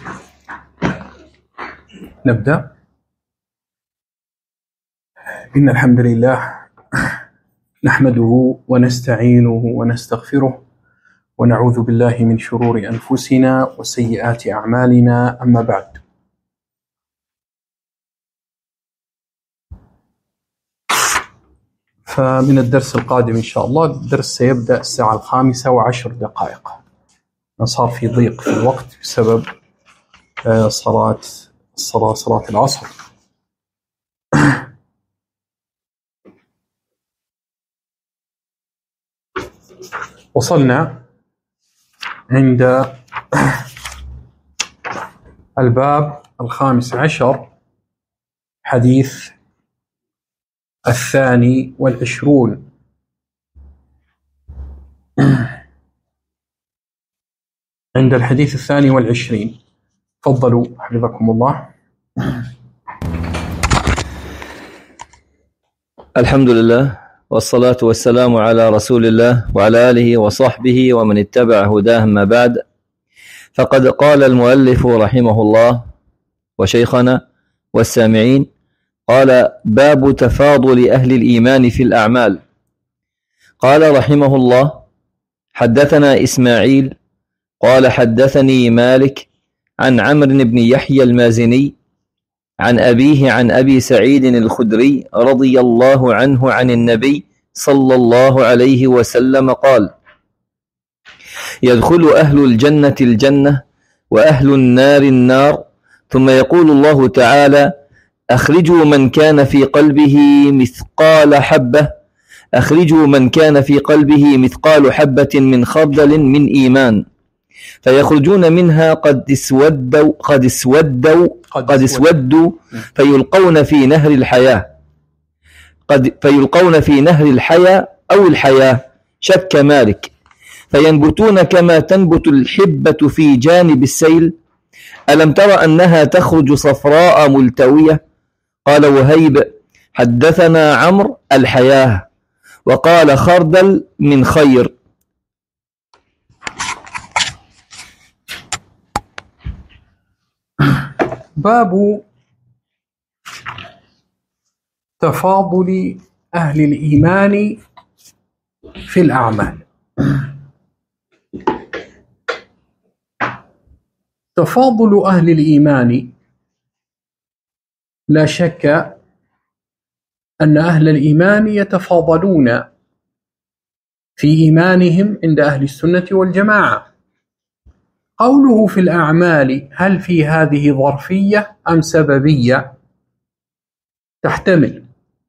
نبدأ. إن الحمد لله نحمده ونستعينه ونستغفره ونعوذ بالله من شرور أنفسنا وسيئات أعمالنا. أما بعد، فمن الدرس القادم إن شاء الله الدرس سيبدأ الساعة 5:10. صار في ضيق في الوقت بسبب صلاة العصر. وصلنا عند الباب 15، حديث 22. عند الحديث 22. تفضلوا حفظكم الله. الحمد لله والصلاة والسلام على رسول الله وعلى آله وصحبه ومن اتبع هداه. ما بعد، فقد قال المؤلف رحمه الله وشيخنا والسامعين، قال: باب تفاضل أهل الإيمان في الأعمال. قال رحمه الله: حدثنا إسماعيل قال حدثني مالك عن عمرو بن يحيى المازني عن أبيه عن أبي سعيد الخدري رضي الله عنه عن النبي صلى الله عليه وسلم قال: يدخل أهل الجنة الجنة وأهل النار النار، ثم يقول الله تعالى: أخرجوا من كان في قلبه مثقال حبة، أخرجوا من كان في قلبه مثقال حبة من خردل من إيمان، فيخرجون منها قد اسودوا فيلقون في نهر الحياة، فيلقون في نهر الحياة أو الحياة، شك مالك، فينبتون كما تنبت الحبة في جانب السيل. ألم تر أنها تخرج صفراء ملتوية؟ قال وهيب: حدثنا عمرو الحياة، وقال خردل من خير. باب تفاضل أهل الإيمان في الأعمال. تفاضل أهل الإيمان، لا شك أن أهل الإيمان يتفاضلون في إيمانهم عند أهل السنة والجماعة. قوله في الأعمال، هل في هذه ظرفية أم سببية؟ تحتمل،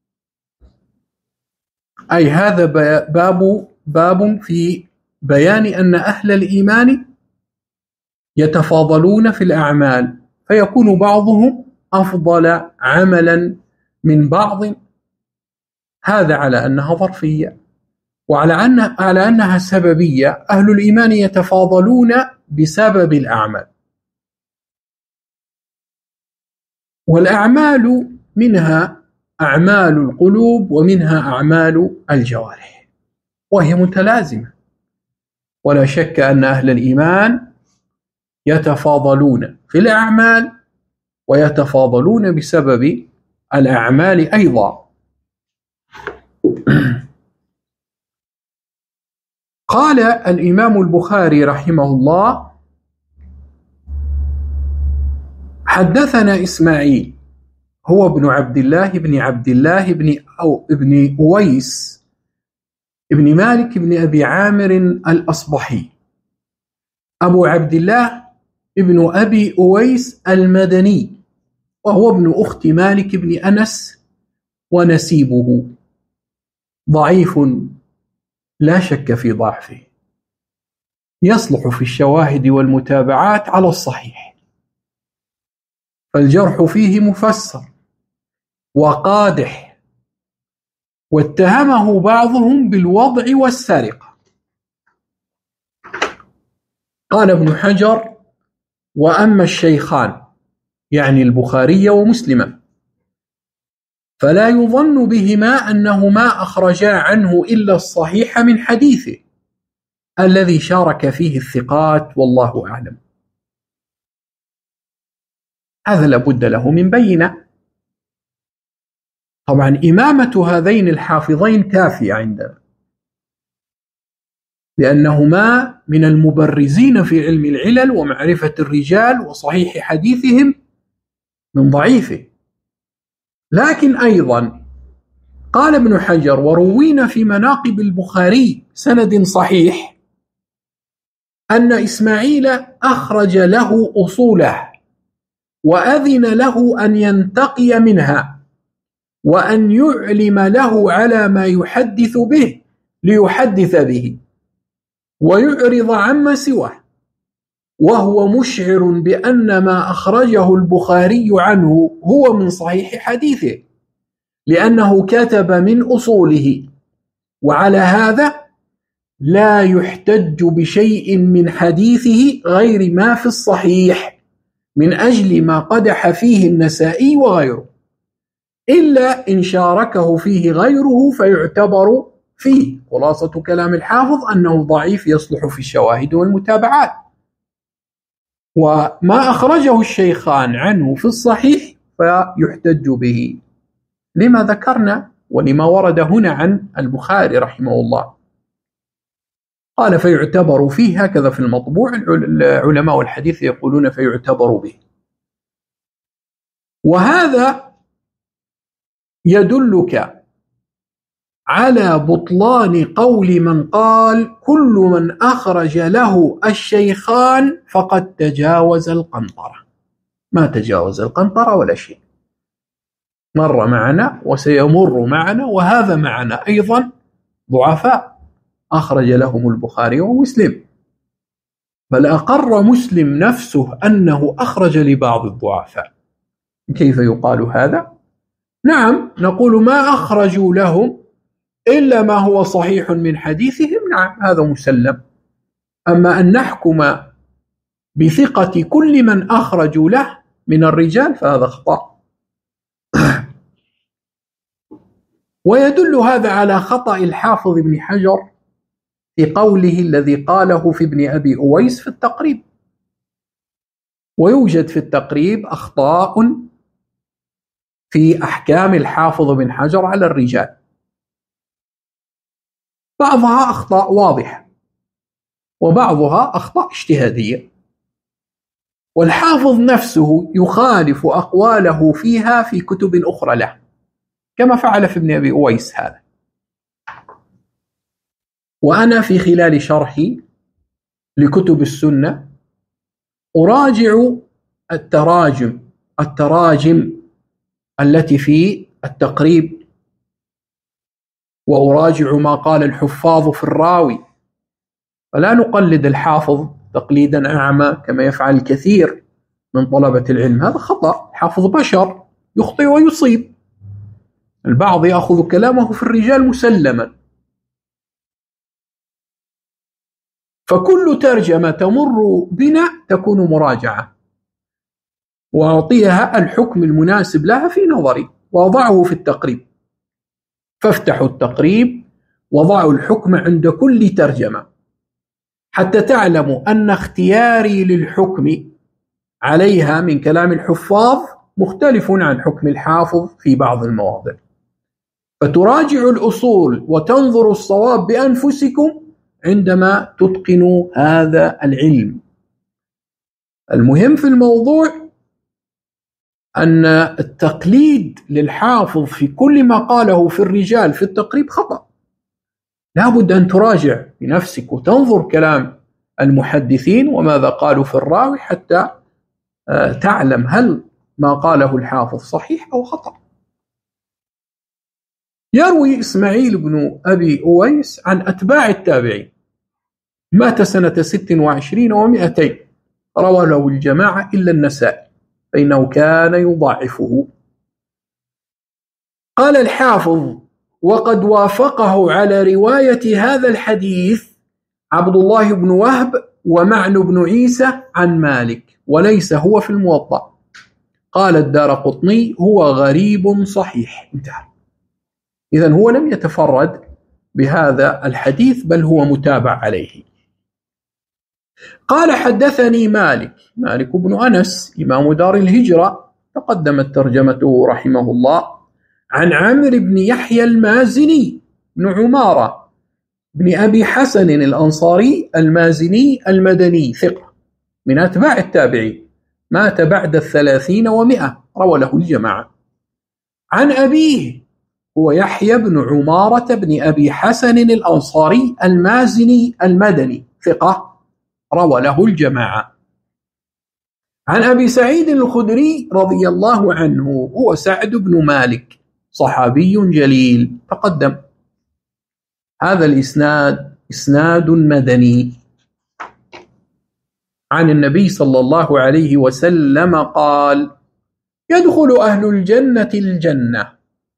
أي هذا باب في بيان أن أهل الإيمان يتفاضلون في الأعمال، فيكون بعضهم أفضل عملا من بعض. هذا على أنها ظرفية، وعلى أنها سببية. أهل الإيمان يتفاضلون بسبب الأعمال، والأعمال منها أعمال القلوب ومنها أعمال الجوارح، وهي متلازمة. ولا شك أن أهل الإيمان يتفاضلون في الأعمال ويتفاضلون بسبب الأعمال أيضا. قال الإمام البخاري رحمه الله: حدثنا إسماعيل، هو ابن عبد الله بن أويس ابن مالك بن أبي عامر الأصبحي، أبو عبد الله ابن أبي أويس المدني، وهو ابن أخت مالك بن أنس، ونسيبه ضعيف لا شك في ضعفه، يصلح في الشواهد والمتابعات على الصحيح، فالجرح فيه مفسر وقادح، واتهمه بعضهم بالوضع والسرقة. قال ابن حجر: وأما الشيخان، يعني البخاري ومسلم، فلا يظن بهما أنهما أخرجا عنه إلا الصحيح من حديثه الذي شارك فيه الثقات، والله أعلم. هذا لابد له من بينة. طبعا إمامة هذين الحافظين كافية عندنا، لأنهما من المبرزين في علم العلل ومعرفة الرجال وصحيح حديثهم من ضعيفه. لكن أيضا قال ابن حجر: وروينا في مناقب البخاري سند صحيح أن إسماعيل أخرج له أصوله وأذن له أن ينتقي منها وأن يعلم له على ما يحدث به ليحدث به ويعرض عما سواه، وهو مشعر بأن ما أخرجه البخاري عنه هو من صحيح حديثه لأنه كتب من أصوله، وعلى هذا لا يحتج بشيء من حديثه غير ما في الصحيح من أجل ما قدح فيه النسائي وغيره، إلا إن شاركه فيه غيره فيعتبر فيه. خلاصة كلام الحافظ أنه ضعيف يصلح في الشواهد والمتابعات، وما أخرجه الشيخان عنه في الصحيح فيحتج به لما ذكرنا ولما ورد هنا عن البخاري رحمه الله. قال فيعتبر فيه، هكذا في المطبوع العلماء والحديث يقولون فيعتبر به. وهذا يدلك على بطلان قول من قال كل من أخرج له الشيخان فقد تجاوز القنطرة. ما تجاوز القنطرة ولا شيء، مر معنا وسيمر معنا، وهذا معنا أيضا ضعفاء أخرج لهم البخاري ومسلم، بل أقر مسلم نفسه أنه أخرج لبعض الضعفاء. كيف يقال هذا؟ نعم، نقول ما أخرجوا لهم إلا ما هو صحيح من حديثهم، نعم هذا مسلم. أما أن نحكم بثقة كل من أخرجوا له من الرجال فهذا خطأ. ويدل هذا على خطأ الحافظ ابن حجر في قوله الذي قاله في ابن أبي أويس في التقريب. ويوجد في التقريب أخطاء في أحكام الحافظ ابن حجر على الرجال، بعضها أخطاء واضحة وبعضها أخطاء اجتهادية، والحافظ نفسه يخالف أقواله فيها في كتب أخرى له كما فعل في ابن أبي أويس هذا. وأنا في خلال شرحي لكتب السنة أراجع التراجم التي في التقريب، وأراجع ما قال الحفاظ في الراوي، فلا نقلد الحافظ تقليدا أعمى كما يفعل الكثير من طلبة العلم. هذا خطأ، الحافظ بشر يخطئ ويصيب، البعض يأخذ كلامه في الرجال مسلما. فكل ترجمة تمر بنا تكون مراجعة، وأعطيها الحكم المناسب لها في نظري وأضعه في التقريب. فافتحوا التقريب وضعوا الحكم عند كل ترجمة حتى تعلموا أن اختياري للحكم عليها من كلام الحفاظ مختلف عن حكم الحافظ في بعض المواضع. فتراجعوا الأصول وتنظروا الصواب بأنفسكم عندما تتقنوا هذا العلم. المهم في الموضوع أن التقليد للحافظ في كل ما قاله في الرجال في التقريب خطأ. لا بد أن تراجع بنفسك وتنظر كلام المحدثين وماذا قالوا في الراوي حتى تعلم هل ما قاله الحافظ صحيح أو خطأ. يروي إسماعيل بن أبي أويس عن أتباع التابعين، مات سنة 26 و200، روى له الجماعة إلا النسائي فإنه كان يضاعفه. قال الحافظ: وقد وافقه على رواية هذا الحديث عبد الله بن وهب ومعن بن عيسى عن مالك، وليس هو في الموطأ. قال الدارقطني: هو غريب صحيح. انتهى. إذن هو لم يتفرد بهذا الحديث بل هو متابع عليه. قال: حدثني مالك بن أنس إمام دار الهجرة تقدمت ترجمته رحمه الله. عن عمرو بن يحيى المازني بن عمارة بن أبي حسن الأنصاري المازني المدني، ثقة من أتباع التابعين، مات بعد 30 و100، روى له الجماعة. عن أبيه هو يحيى بن عمارة بن أبي حسن الأنصاري المازني المدني، ثقة، روى له الجماعة. عن أبي سعيد الخدري رضي الله عنه هو سعد بن مالك، صحابي جليل، تقدم. هذا الإسناد إسناد مدني. عن النبي صلى الله عليه وسلم قال: يدخل أهل الجنة الجنة،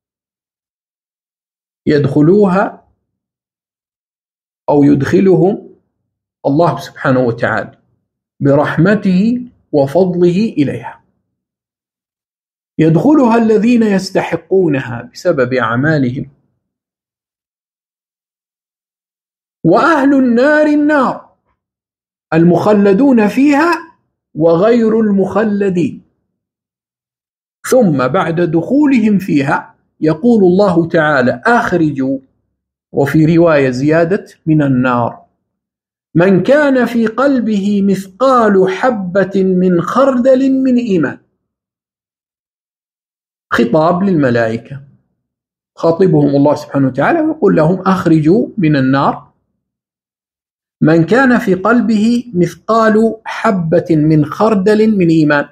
يدخلوها أو يدخلهم الله سبحانه وتعالى برحمته وفضله إليها. يدخلها الذين يستحقونها بسبب أعمالهم، وأهل النار النار، المخلدون فيها وغير المخلدين. ثم بعد دخولهم فيها يقول الله تعالى: أخرجوا، وفي رواية زيادة من النار، من كان في قلبه مثقال حبة من خردل من إيمان. خطاب للملائكة، خاطبهم الله سبحانه وتعالى ويقول لهم: أخرجوا من النار من كان في قلبه مثقال حبة من خردل من إيمان.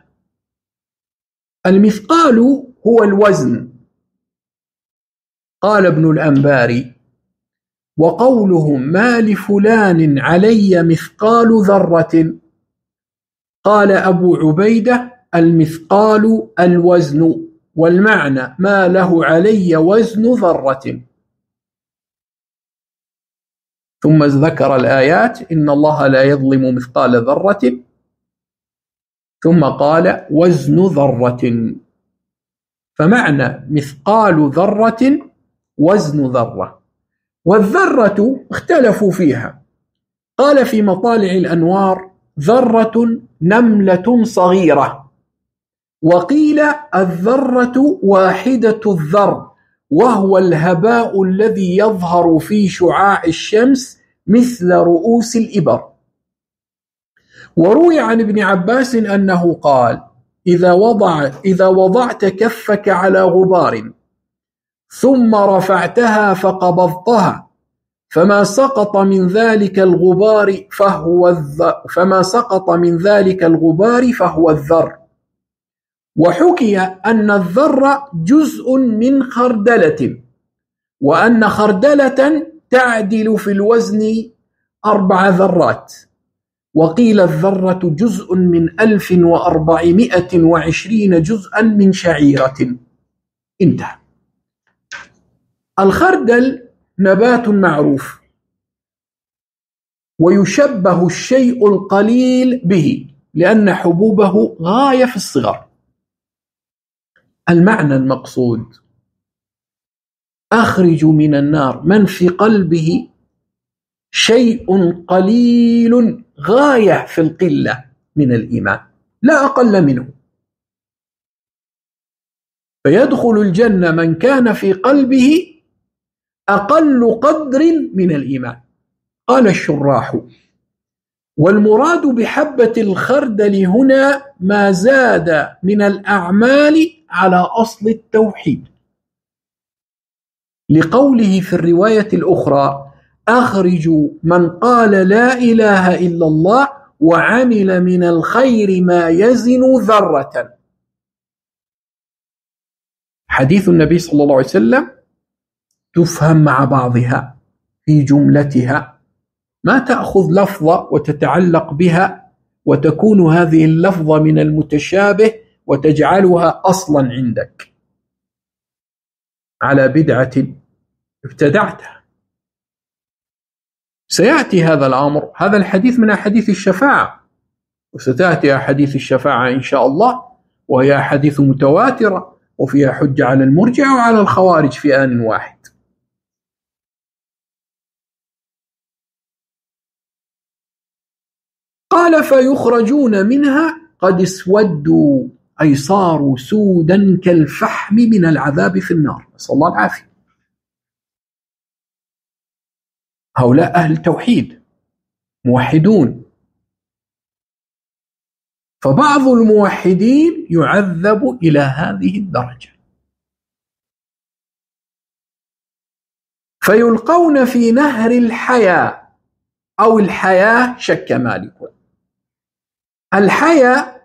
المثقال هو الوزن. قال ابن الأنباري: وقولهم ما لفلان علي مثقال ذرة. قال أبو عبيدة: المثقال الوزن، والمعنى ما له علي وزن ذرة. ثم ذكر الآيات: إن الله لا يظلم مثقال ذرة، ثم قال: وزن ذرة. فمعنى مثقال ذرة وزن ذرة. والذرة اختلفوا فيها، قال في مطالع الأنوار: ذرة نملة صغيرة، وقيل الذرة واحدة الذر، وهو الهباء الذي يظهر في شعاع الشمس مثل رؤوس الإبر. وروي عن ابن عباس أنه قال: إذا وضعت كفك على غبار ثم رفعتها فقبضتها فما سقط من ذلك الغبار فهو الذر. وحكي أن الذر جزء من خردلة، وأن خردلة تعدل في الوزن 4 ذرات، وقيل الذرة جزء من 1420 جزءا من شعيرة. انتهى. الخردل نبات معروف، ويشبه الشيء القليل به لأن حبوبه غاية في الصغر. المعنى المقصود: أخرج من النار من في قلبه شيء قليل غاية في القلة من الإيمان، لا أقل منه، فيدخل الجنة من كان في قلبه أقل قدر من الإيمان. قال الشراح: والمراد بحبة الخردل هنا ما زاد من الأعمال على أصل التوحيد، لقوله في الرواية الأخرى: أخرجوا من قال لا إله إلا الله وعمل من الخير ما يزن ذرة. حديث النبي صلى الله عليه وسلم تفهم مع بعضها في جملتها، ما تأخذ لفظة وتتعلق بها وتكون هذه اللفظة من المتشابه وتجعلها أصلا عندك على بدعة ابتدعتها. سيأتي هذا الأمر، هذا الحديث من أحاديث الشفاعة، وستأتي أحاديث الشفاعة إن شاء الله، وهي أحاديث متواترة وفيها حجة على المرجع وعلى الخوارج في آن واحد. قال: فيخرجون منها قد اسودوا أي صاروا سودا كالفحم من العذاب في النار، نسأل الله العافية. هؤلاء أهل توحيد موحدون، فبعض الموحدين يعذب إلى هذه الدرجة، فيلقون في نهر الحياة أو الحياة، شك مالك. الحياة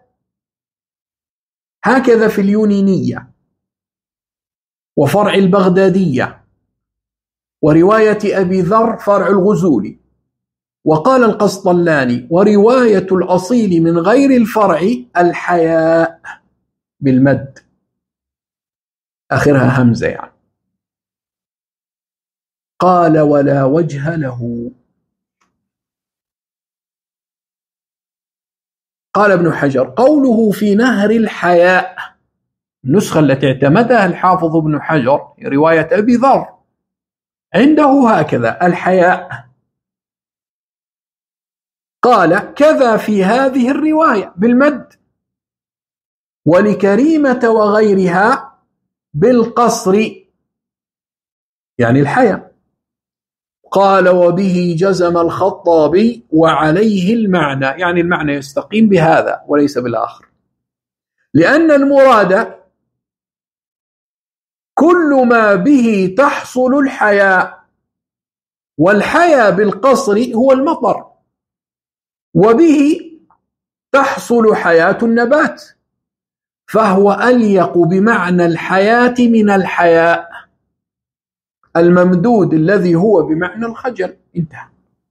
هكذا في اليونانية وفرع البغدادية ورواية أبي ذر فرع الغزولي، وقال القسطلاني ورواية الأصيل من غير الفرع الحياء بالمد آخرها همزة يعني. قال ولا وجه له. قال ابن حجر قوله في نهر الحياء، النسخة التي اعتمدها الحافظ ابن حجر رواية أبي ذر عنده هكذا الحياء، قال كذا في هذه الرواية بالمد، ولكريمة وغيرها بالقصر يعني الحياء. قال وبه جزم الخطابي وعليه المعنى، يعني المعنى يستقيم بهذا وليس بالآخر، لأن المراد كل ما به تحصل الحياة، والحياة بالقصر هو المطر، وبه تحصل حياة النبات، فهو أليق بمعنى الحياة من الحياء الممدود الذي هو بمعنى الخجل. انتهى.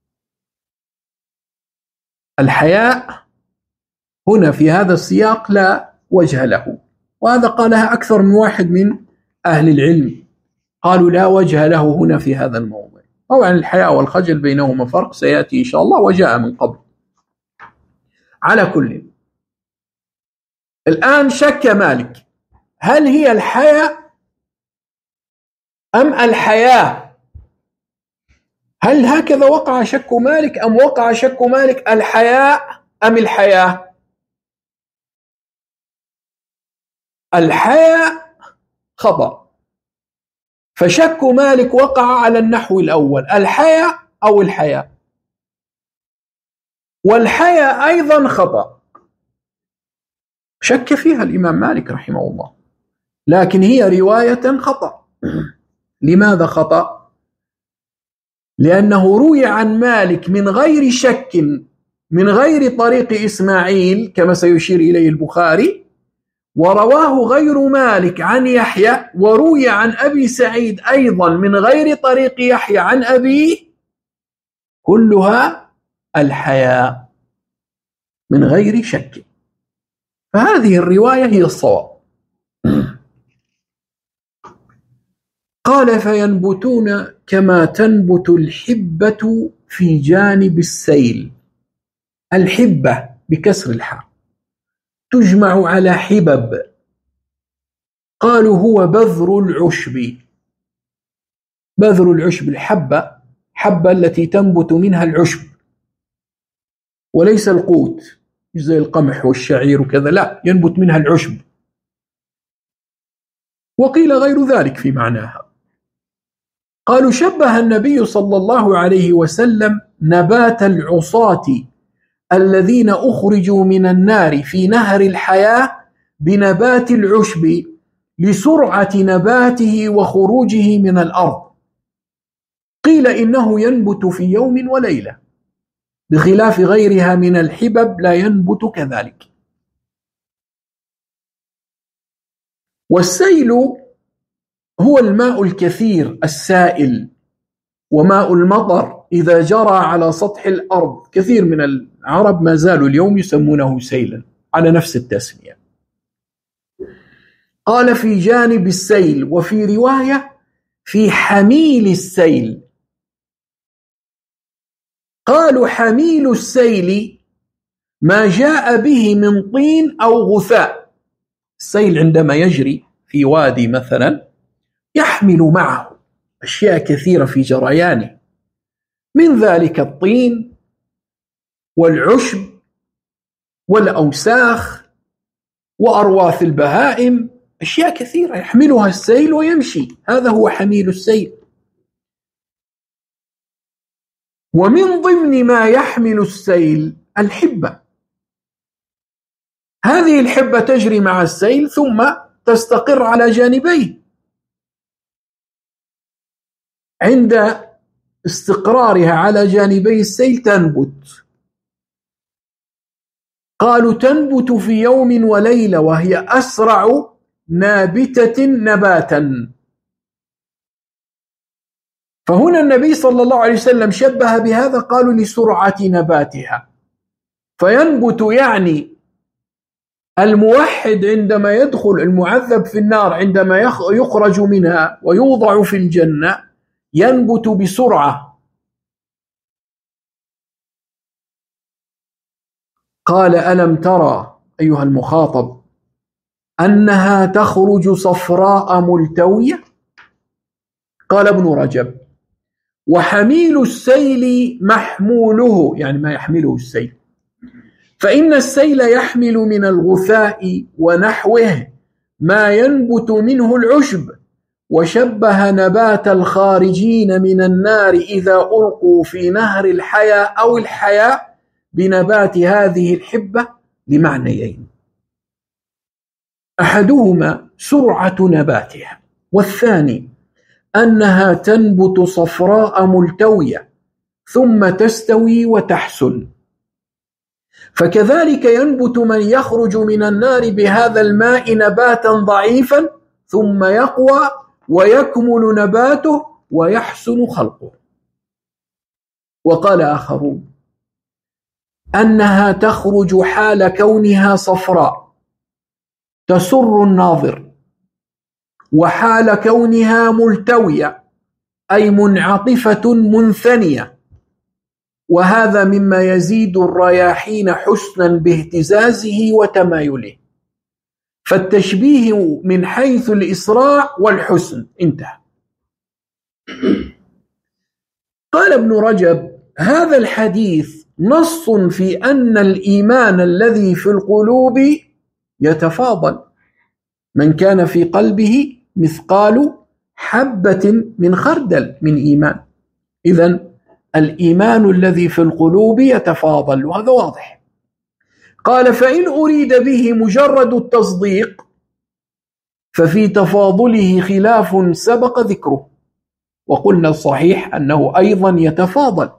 الحياء هنا في هذا السياق لا وجه له، وهذا قالها أكثر من واحد من أهل العلم، قالوا لا وجه له هنا في هذا الموضوع. طبعا الحياء والخجل بينهما فرق سيأتي إن شاء الله وجاء من قبل. على كل، الآن شك مالك هل هي الحياء أم الحياة؟ هل هكذا وقع شك مالك أم وقع شك مالك الحياء أم الحياة؟ الحياء خطأ، فشك مالك وقع على النحو الأول الحياة أو الحياة، والحياة أيضا خطأ شك فيها الإمام مالك رحمه الله، لكن هي رواية خطأ. لماذا خطأ؟ لأنه روي عن مالك من غير شك من غير طريق إسماعيل كما سيشير إليه البخاري، ورواه غير مالك عن يحيى، وروي عن أبي سعيد أيضا من غير طريق يحيى عن أبيه، كلها الحياة من غير شك، فهذه الرواية هي الصواب. قال فينبتون كما تنبت الحبة في جانب السيل. الحبة بكسر الحاء تجمع على حبب، قالوا هو بذر العشب. بذر العشب الحبة التي تنبت منها العشب وليس القوت زي القمح والشعير وكذا، لا، ينبت منها العشب، وقيل غير ذلك في معناها. قالوا شبه النبي صلى الله عليه وسلم نبات العصاة الذين أخرجوا من النار في نهر الحياة بنبات العشب لسرعة نباته وخروجه من الأرض، قيل إنه ينبت في يوم وليلة، بخلاف غيرها من الحبب لا ينبت كذلك. والسيل هو الماء الكثير السائل، وماء المطر إذا جرى على سطح الأرض، كثير من العرب ما زالوا اليوم يسمونه سيلا على نفس التسمية. قال في جانب السيل، وفي رواية في حميل السيل. قالوا حميل السيل ما جاء به من طين أو غثاء. السيل عندما يجري في وادي مثلا يحمل معه أشياء كثيرة في جريانه، من ذلك الطين والعشب والأوساخ وأرواث البهائم، أشياء كثيرة يحملها السيل ويمشي، هذا هو حميل السيل. ومن ضمن ما يحمل السيل الحبة، هذه الحبة تجري مع السيل ثم تستقر على جانبيه، عند استقرارها على جانبي السيل تنبت. قالوا تنبت في يوم وليلة، وهي أسرع نابتة نباتا. فهنا النبي صلى الله عليه وسلم شبه بهذا، قالوا لسرعة نباتها. فينبت يعني الموحد عندما يدخل، المعذب في النار عندما يخرج منها ويوضع في الجنة ينبت بسرعة. قال ألم ترى أيها المخاطب أنها تخرج صفراء ملتوية؟ قال ابن رجب وحميل السيل محموله، يعني ما يحمله السيل، فإن السيل يحمل من الغثاء ونحوه ما ينبت منه العشب، وشبه نبات الخارجين من النار إذا ألقوا في نهر الحياة أو الحياة بنبات هذه الحبة لمعنيين: أحدهما سرعة نباتها، والثاني أنها تنبت صفراء ملتوية ثم تستوي وتحسن. فكذلك ينبت من يخرج من النار بهذا الماء نباتا ضعيفا ثم يقوى ويكمل نباته ويحسن خلقه. وقال آخرون أنها تخرج حال كونها صفراء تسر الناظر، وحال كونها ملتوية أي منعطفة منثنية، وهذا مما يزيد الرياحين حسنا باهتزازه وتمايله. فالتشبيه من حيث الإسراع والحسن انتهى. قال ابن رجب هذا الحديث نص في أن الإيمان الذي في القلوب يتفاضل، من كان في قلبه مثقال حبة من خردل من إيمان، إذن الإيمان الذي في القلوب يتفاضل، وهذا واضح. قال فإن أريد به مجرد التصديق ففي تفاضله خلاف سبق ذكره، وقلنا الصحيح أنه أيضا يتفاضل.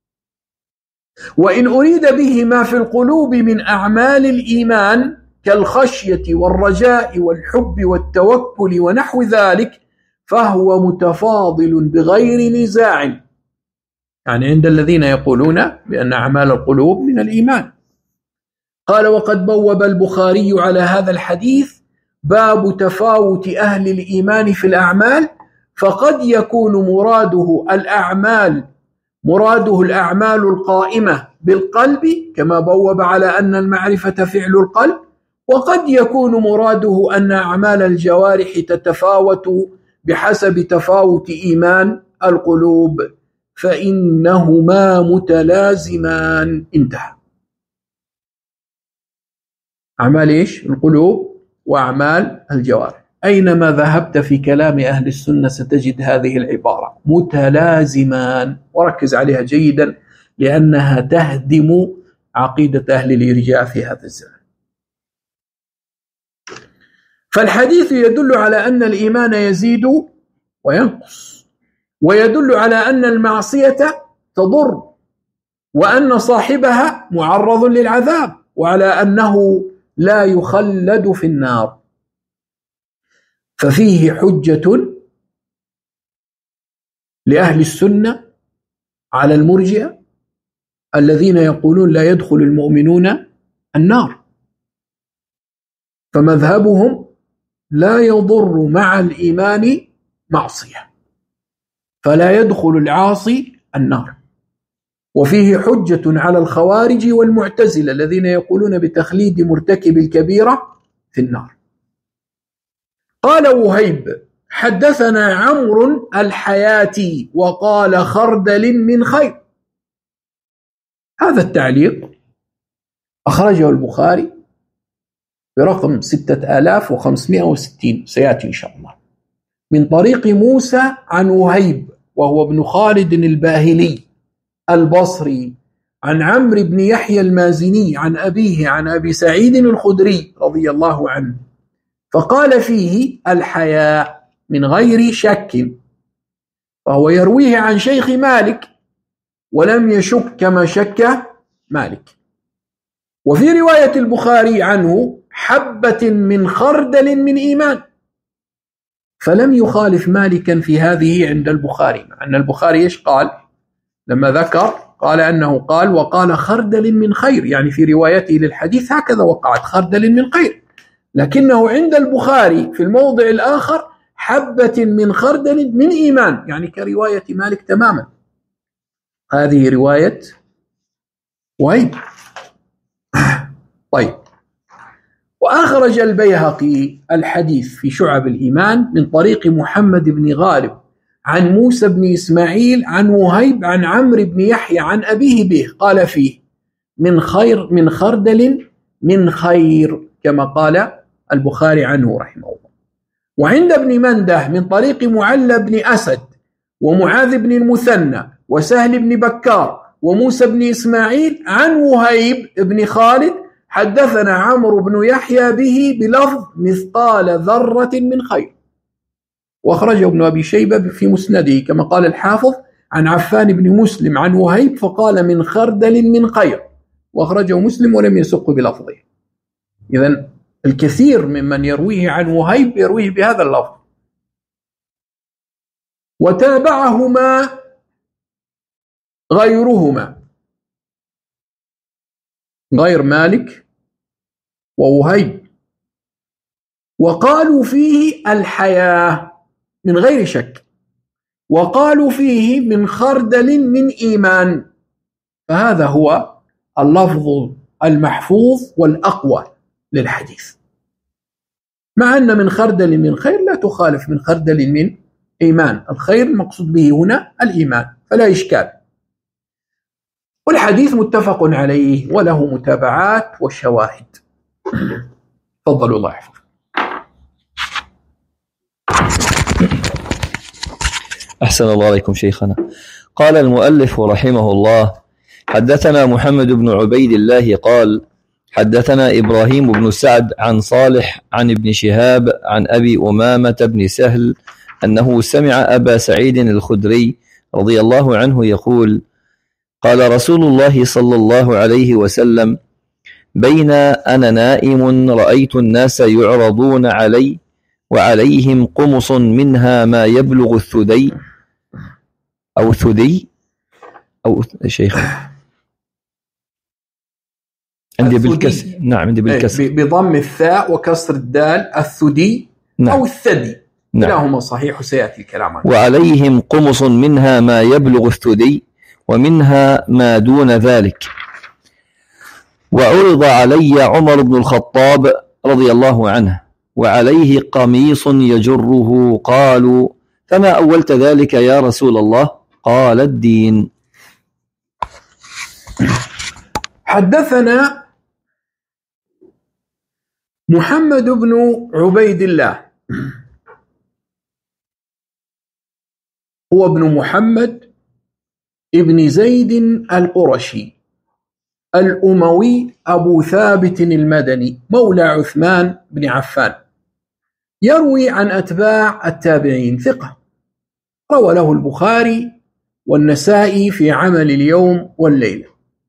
وإن أريد به ما في القلوب من أعمال الإيمان كالخشية والرجاء والحب والتوكل ونحو ذلك فهو متفاضل بغير نزاع، يعني عند الذين يقولون بأن أعمال القلوب من الإيمان. قال وقد بوب البخاري على هذا الحديث باب تفاوت أهل الإيمان في الأعمال، فقد يكون مراده الأعمال القائمة بالقلب كما بوب على أن المعرفة فعل القلب، وقد يكون مراده أن أعمال الجوارح تتفاوت بحسب تفاوت إيمان القلوب، فإنهما متلازمان. انتهى. أعمال إيش؟ القلوب وأعمال الجوارح. أينما ذهبت في كلام أهل السنة ستجد هذه العبارة متلازمان، وركز عليها جيدا لأنها تهدم عقيدة أهل الإرجاء في هذا الزمن. فالحديث يدل على أن الإيمان يزيد وينقص، ويدل على أن المعصية تضر، وأن صاحبها معرض للعذاب، وعلى أنه لا يخلد في النار. ففيه حجة لأهل السنة على المرجئة الذين يقولون لا يدخل المؤمنون النار، فمذهبهم لا يضر مع الإيمان معصية، فلا يدخل العاصي النار. وفيه حجة على الخوارج والمعتزلة الذين يقولون بتخليد مرتكب الكبيرة في النار. قال وهيب حدثنا عمرو الحياتي وقال خردل من خير. هذا التعليق أخرجه البخاري برقم 6560 سيأتي إن شاء الله، من طريق موسى عن وهيب وهو ابن خالد الباهلي البصري عن عمرو بن يحيى المازني عن أبيه عن أبي سعيد الخدري رضي الله عنه، فقال فيه الحياء من غير شك، فهو يرويه عن شيخ مالك ولم يشك كما شك مالك. وفي رواية البخاري عنه حبة من خردل من إيمان، فلم يخالف مالكا في هذه عند البخاري، مع أن البخاري إيش قال لما ذكر؟ قال أنه قال وقال خردل من خير، يعني في روايته للحديث هكذا وقعت خردل من خير، لكنه عند البخاري في الموضع الآخر حبة من خردل من إيمان، يعني كرواية مالك تماما. هذه رواية وهيب. طيب، وأخرج البيهقي الحديث في شعب الإيمان من طريق محمد بن غالب عن موسى بن إسماعيل عن وهيب عن عمرو بن يحيى عن أبيه به، قال فيه من خردل من خير، كما قال البخاري عنه رحمه الله. وعند ابن منده من طريق معلى بن أسد ومعاذ بن المثنى وسهل بن بكار وموسى بن إسماعيل عن وهيب بن خالد حدثنا عمرو بن يحيى به بلفظ مثقال ذرة من خير. وأخرجه ابن أبي شيبة في مسنده كما قال الحافظ عن عفان بن مسلم عن وهيب فقال من خردل من خير، وأخرجه مسلم ولم يسق بلفظه. إذن الكثير ممن يرويه عن وهيب يرويه بهذا اللفظ. وتابعهما غيرهما غير مالك ووهيب، وقالوا فيه الحياة من غير شك، وقالوا فيه من خردل من إيمان، فهذا هو اللفظ المحفوظ والأقوى للحديث، مع أن من خردل من خير لا تخالف من خردل من إيمان، الخير المقصود به هنا الإيمان، فلا إشكال. والحديث متفق عليه وله متابعات وشواهد. تفضلوا الله يحفظك. أحسن الله عليكم شيخنا. قال المؤلف رحمه الله: حدثنا محمد بن عبيد الله قال: حدثنا إبراهيم بن سعد عن صالح عن ابن شهاب عن أبي أمامة بن سهل أنه سمع أبا سعيد الخدري رضي الله عنه يقول: قال رسول الله صلى الله عليه وسلم: بين أنا نائم رأيت الناس يعرضون علي وعليهم قمص منها ما يبلغ الثدي أو ثدي أو شيخ عندي بالكسر. نعم عندي بالكسر بضم الثاء وكسر الدال، الثدي. نعم. أو الثدي. نعم. كلاهما صحيح وسيأتي الكلام عنه. وعليهم قمص منها ما يبلغ الثدي ومنها ما دون ذلك. وعرض علي عمر بن الخطاب رضي الله عنه وعليه قميص يجره، قالوا: فما أولت ذلك يا رسول الله؟ قال: الدين. حدثنا محمد بن عبيد الله، هو ابن محمد ابن زيد القرشي الأموي أبو ثابت المدني مولى عثمان بن عفان، يروي عن أتباع التابعين، ثقة، روى له البخاري والنسائي في عمل اليوم والليلة.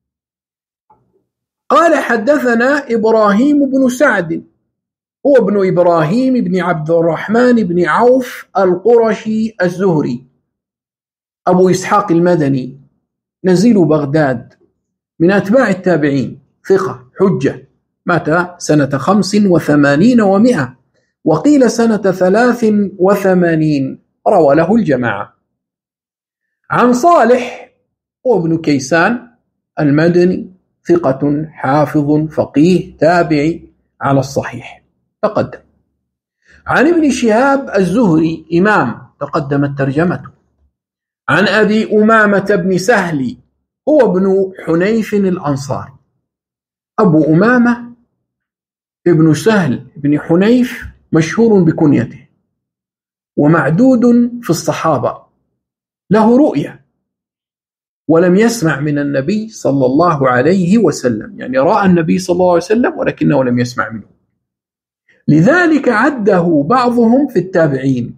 قال: حدثنا إبراهيم بن سعد، هو ابن إبراهيم بن عبد الرحمن بن عوف القرشي الزهري أبو إسحاق المدني نزيل بغداد، من أتباع التابعين، ثقة، حجة، مات سنة 85 و100، وقيل سنة 83، روى له الجماعة. عن صالح وابن كيسان المدني، ثقة حافظ فقيه تابعي على الصحيح، تقدم. عن ابن شهاب الزهري إمام، تقدمت ترجمته. عن أبي أمامة بن سهل، هو ابن حنيف الأنصاري. أبو أمامة ابن سهل بن حنيف مشهور بكنيته ومعدود في الصحابة، له رؤية ولم يسمع من النبي صلى الله عليه وسلم، يعني رأى النبي صلى الله عليه وسلم ولكنه لم يسمع منه، لذلك عده بعضهم في التابعين.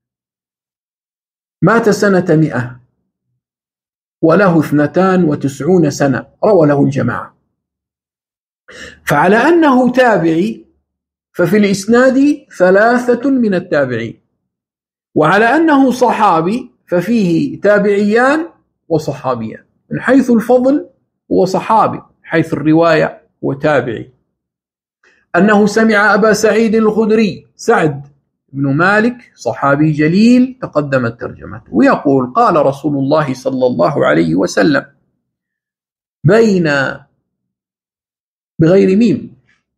مات سنة 100 وله 92 سنة، روى له الجماعة. فعلى أنه تابعي ففي الإسناد 3 من التابعين، وعلى أنه صحابي ففيه تابعيان وصحابيان، من حيث الفضل هو صحابي، حيث الرواية هو تابعي. أنه سمع أبا سعيد الخدري سعد بن مالك صحابي جليل تقدمت ترجمته، ويقول قال رسول الله صلى الله عليه وسلم بين بغير ميم،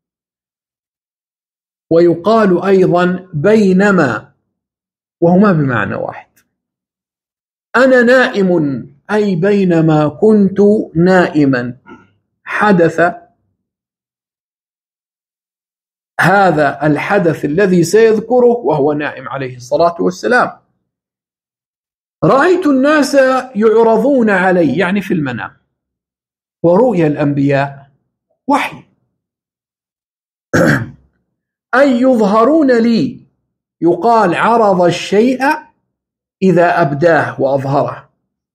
ويقال أيضا بينما، وهما بمعنى واحد. أنا نائم، أي بينما كنت نائما حدث هذا الحدث الذي سيذكره وهو نائم عليه الصلاة والسلام. رأيت الناس يعرضون علي، يعني في المنام، ورؤيا الأنبياء وحي أي يظهرون لي، يقال عرض الشيء إذا أبداه وأظهره.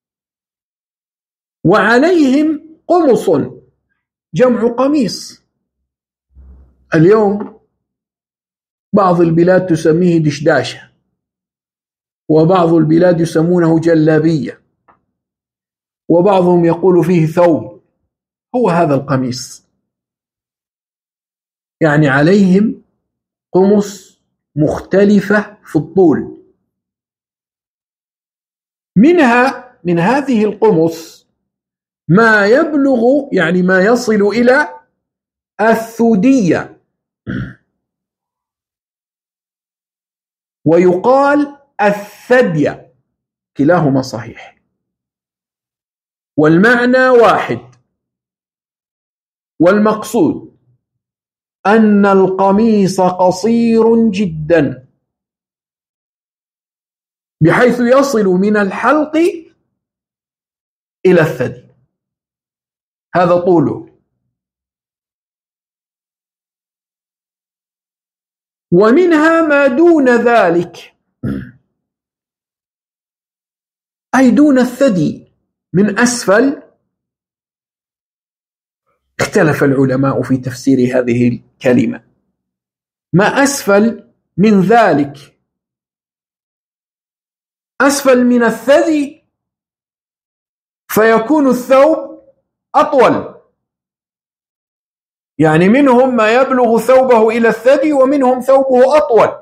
وعليهم قمص، جمع قميص، اليوم بعض البلاد تسميه دشداشة، وبعض البلاد يسمونه جلابية، وبعضهم يقول فيه ثوب، هو هذا القميص، يعني عليهم قمص مختلفة في الطول. من هذه القمص ما يبلغ، يعني ما يصل إلى الثدية، ويقال الثدية، كلاهما صحيح والمعنى واحد. والمقصود أن القميص قصير جدا بحيث يصل من الحلق إلى الثدي، هذا طوله. ومنها ما دون ذلك، أي دون الثدي من أسفل. اختلف العلماء في تفسير هذه الكلمة، ما أسفل من ذلك، أسفل من الثدي فيكون الثوب أطول، يعني منهم ما يبلغ ثوبه إلى الثدي ومنهم ثوبه أطول،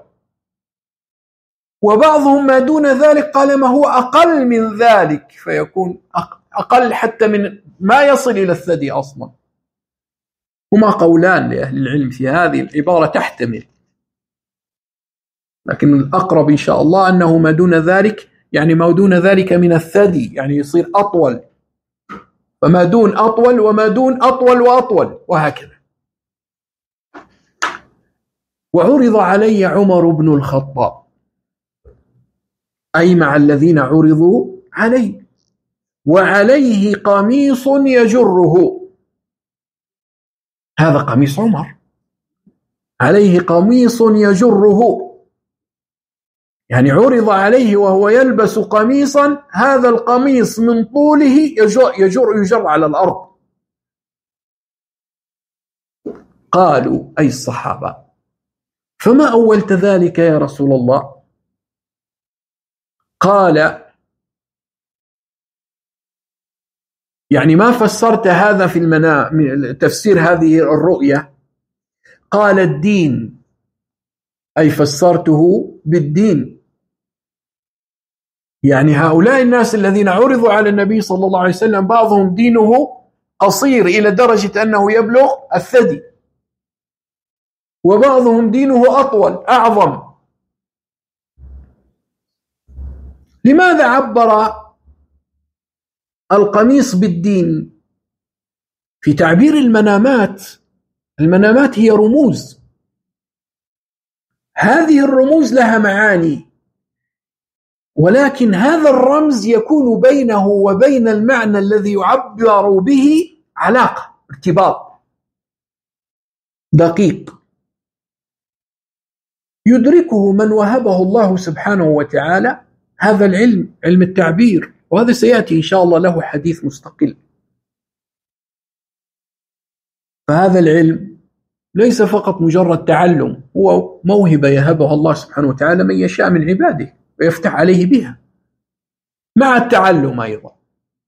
وبعضهم ما دون ذلك قال ما هو أقل من ذلك فيكون أقل حتى من ما يصل إلى الثدي أصلا. هما قولان لأهل العلم في هذه العبارة تحتمل، لكن الأقرب إن شاء الله أنه ما دون ذلك، يعني ما دون ذلك من الثدي يعني يصير أطول، فما دون أطول وما دون أطول وأطول وهكذا. وعرض علي عمر بن الخطاب، أي مع الذين عرضوا عليه، وعليه قميص يجره، هذا قميص عمر، عليه قميص يجره، يعني عرض عليه وهو يلبس قميصا، هذا القميص من طوله يجر على الأرض. قالوا أي الصحابة فما أولت ذلك يا رسول الله؟ قال يعني ما فسرت هذا في المنام، تفسير هذه الرؤية؟ قال الدين، أي فسرته بالدين، يعني هؤلاء الناس الذين عرضوا على النبي صلى الله عليه وسلم بعضهم دينه قصير إلى درجة أنه يبلغ الثدي، وبعضهم دينه أطول أعظم. لماذا عبر القميص بالدين؟ في تعبير المنامات المنامات هي رموز، هذه الرموز لها معاني، ولكن هذا الرمز يكون بينه وبين المعنى الذي يعبر به علاقة، ارتباط دقيق يدركه من وهبه الله سبحانه وتعالى هذا العلم، علم التعبير، وهذا سيأتي إن شاء الله له حديث مستقل. فهذا العلم ليس فقط مجرد تعلم، هو موهبة يهبها الله سبحانه وتعالى من يشاء من عباده ويفتح عليه بها مع التعلم أيضا.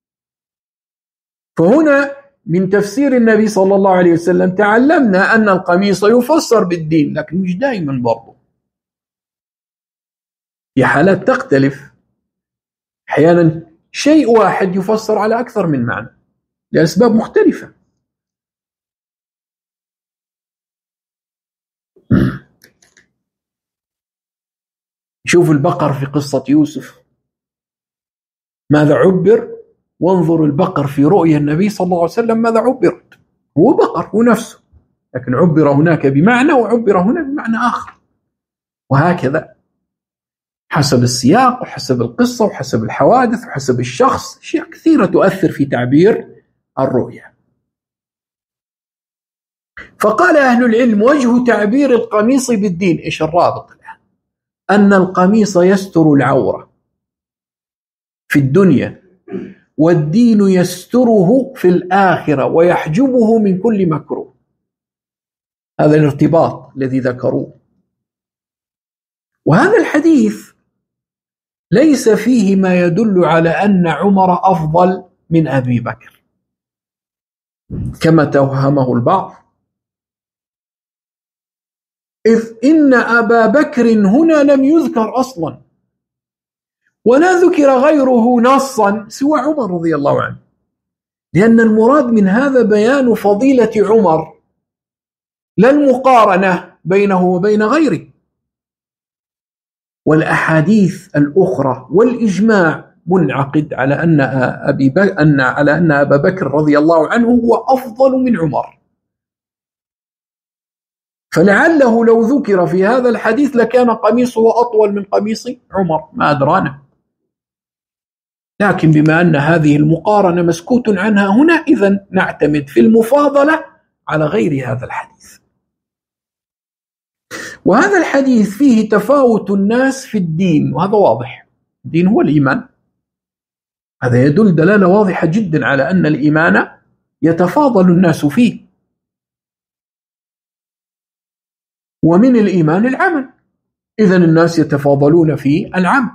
فهنا من تفسير النبي صلى الله عليه وسلم تعلمنا أن القميص يفسر بالدين، لكن مش دائما برضه، في حالات تختلف، أحيانا شيء واحد يفسر على أكثر من معنى لأسباب مختلفة. شوف البقر في قصة يوسف ماذا عبر، وانظر البقر في رؤيا النبي صلى الله عليه وسلم ماذا عبرت. هو بقر هو نفسه، لكن عبر هناك بمعنى وعبر هنا بمعنى آخر، وهكذا حسب السياق وحسب القصة وحسب الحوادث وحسب الشخص، أشياء كثيرة تؤثر في تعبير الرؤيا. فقال أهل العلم وجه تعبير القميص بالدين، إيش الرابط الآن؟ أن القميص يستر العورة في الدنيا، والدين يستره في الآخرة ويحجبه من كل مكروه. هذا الارتباط الذي ذكروه. وهذا الحديث ليس فيه ما يدل على أن عمر أفضل من أبي بكر كما توهمه البعض، إذ إن أبا بكر هنا لم يذكر أصلا، ولا ذكر غيره نصا سوى عمر رضي الله عنه، لأن المراد من هذا بيان فضيلة عمر لا المقارنة بينه وبين غيره. والأحاديث الأخرى والإجماع منعقد على أن أبا بكر رضي الله عنه هو أفضل من عمر، فلعله لو ذكر في هذا الحديث لكان قميصه أطول من قميص عمر، ما أدرانا. لكن بما أن هذه المقارنة مسكوت عنها هنا، إذن نعتمد في المفاضلة على غير هذا الحديث. وهذا الحديث فيه تفاوت الناس في الدين، وهذا واضح، الدين هو الإيمان، هذا يدل دلالة واضحة جدا على أن الإيمان يتفاضل الناس فيه، ومن الإيمان العمل، إذن الناس يتفاضلون في العمل.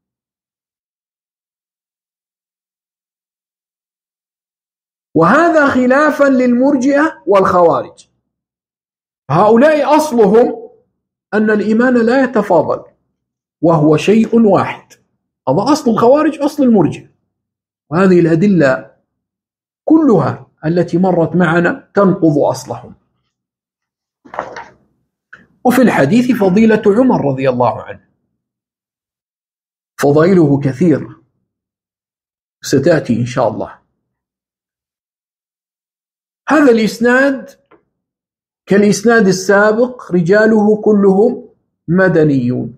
وهذا خلافا للمرجئة والخوارج، هؤلاء أصلهم أن الإيمان لا يتفاضل وهو شيء واحد، هذا أصل الخوارج أصل المرجئة. وهذه الأدلة كلها التي مرت معنا تنقض أصلهم. وفي الحديث فضيلة عمر رضي الله عنه، فضائله كثيرة ستأتي إن شاء الله. هذا الإسناد كالإسناد السابق رجاله كلهم مدنيون.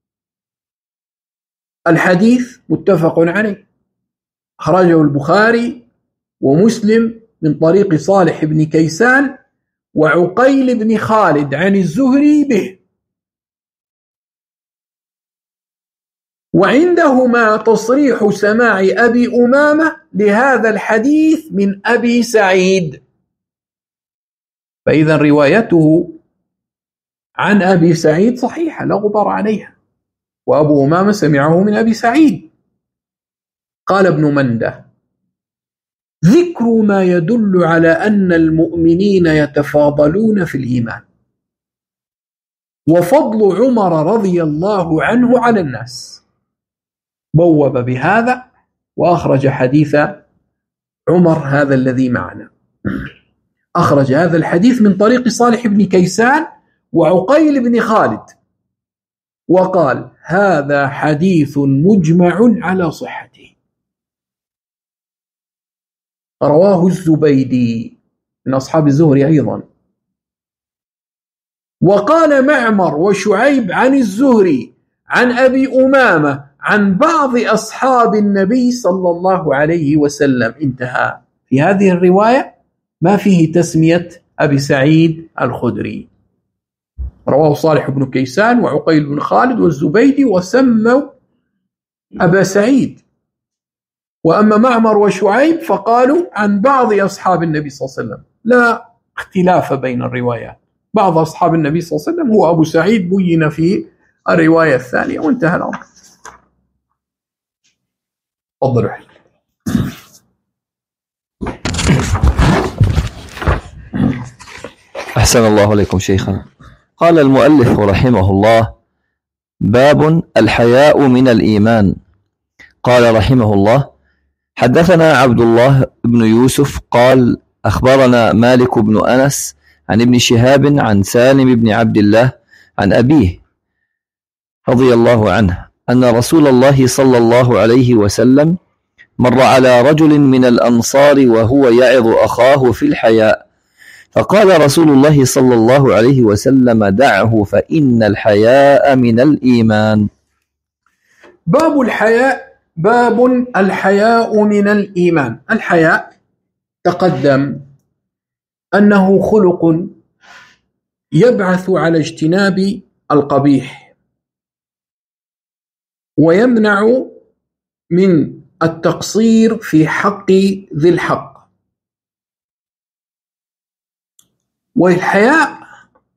الحديث متفق عليه، أخرجه البخاري ومسلم من طريق صالح بن كيسان وعقيل بن خالد عن الزهري به، وعندهما تصريح سماع أبي أمامة لهذا الحديث من أبي سعيد، فإذا روايته عن أبي سعيد صحيحة لا غبار عليها، وأبو أمامة سمعه من أبي سعيد. قال ابن منده: ذكر ما يدل على أن المؤمنين يتفاضلون في الإيمان، وفضل عمر رضي الله عنه على الناس، بوب بهذا وأخرج حديث عمر هذا الذي معنا، أخرج هذا الحديث من طريق صالح بن كيسان وعقيل بن خالد، وقال: هذا حديث مجمع على صحته. رواه الزبيدي من أصحاب الزهري أيضا، وقال معمر وشعيب عن الزهري عن أبي أمامة عن بعض أصحاب النبي صلى الله عليه وسلم. انتهى. في هذه الرواية ما فيه تسمية أبي سعيد الخدري. رواه صالح بن كيسان وعقيل بن خالد والزبيدي وسموا أبا سعيد. وأما معمر وشعيب فقالوا عن بعض أصحاب النبي صلى الله عليه وسلم. لا اختلاف بين الروايات. بعض أصحاب النبي صلى الله عليه وسلم هو أبو سعيد بين في الرواية الثانية وانتهى الأمر. تفضلوا. أحسن الله عليكم شيخنا. قال المؤلف رحمه الله: باب الحياء من الإيمان. قال رحمه الله: حدثنا عبد الله بن يوسف قال: أخبرنا مالك بن أنس عن ابن شهاب عن سالم بن عبد الله عن أبيه رضي الله عنه أن رسول الله صلى الله عليه وسلم مر على رجل من الأنصار وهو يعظ أخاه في الحياء، فقال رسول الله صلى الله عليه وسلم: دعه فإن الحياء من الإيمان. باب الحياء. باب الحياء من الإيمان. الحياء تقدم أنه خلق يبعث على اجتناب القبيح ويمنع من التقصير في حق ذي الحق. والحياء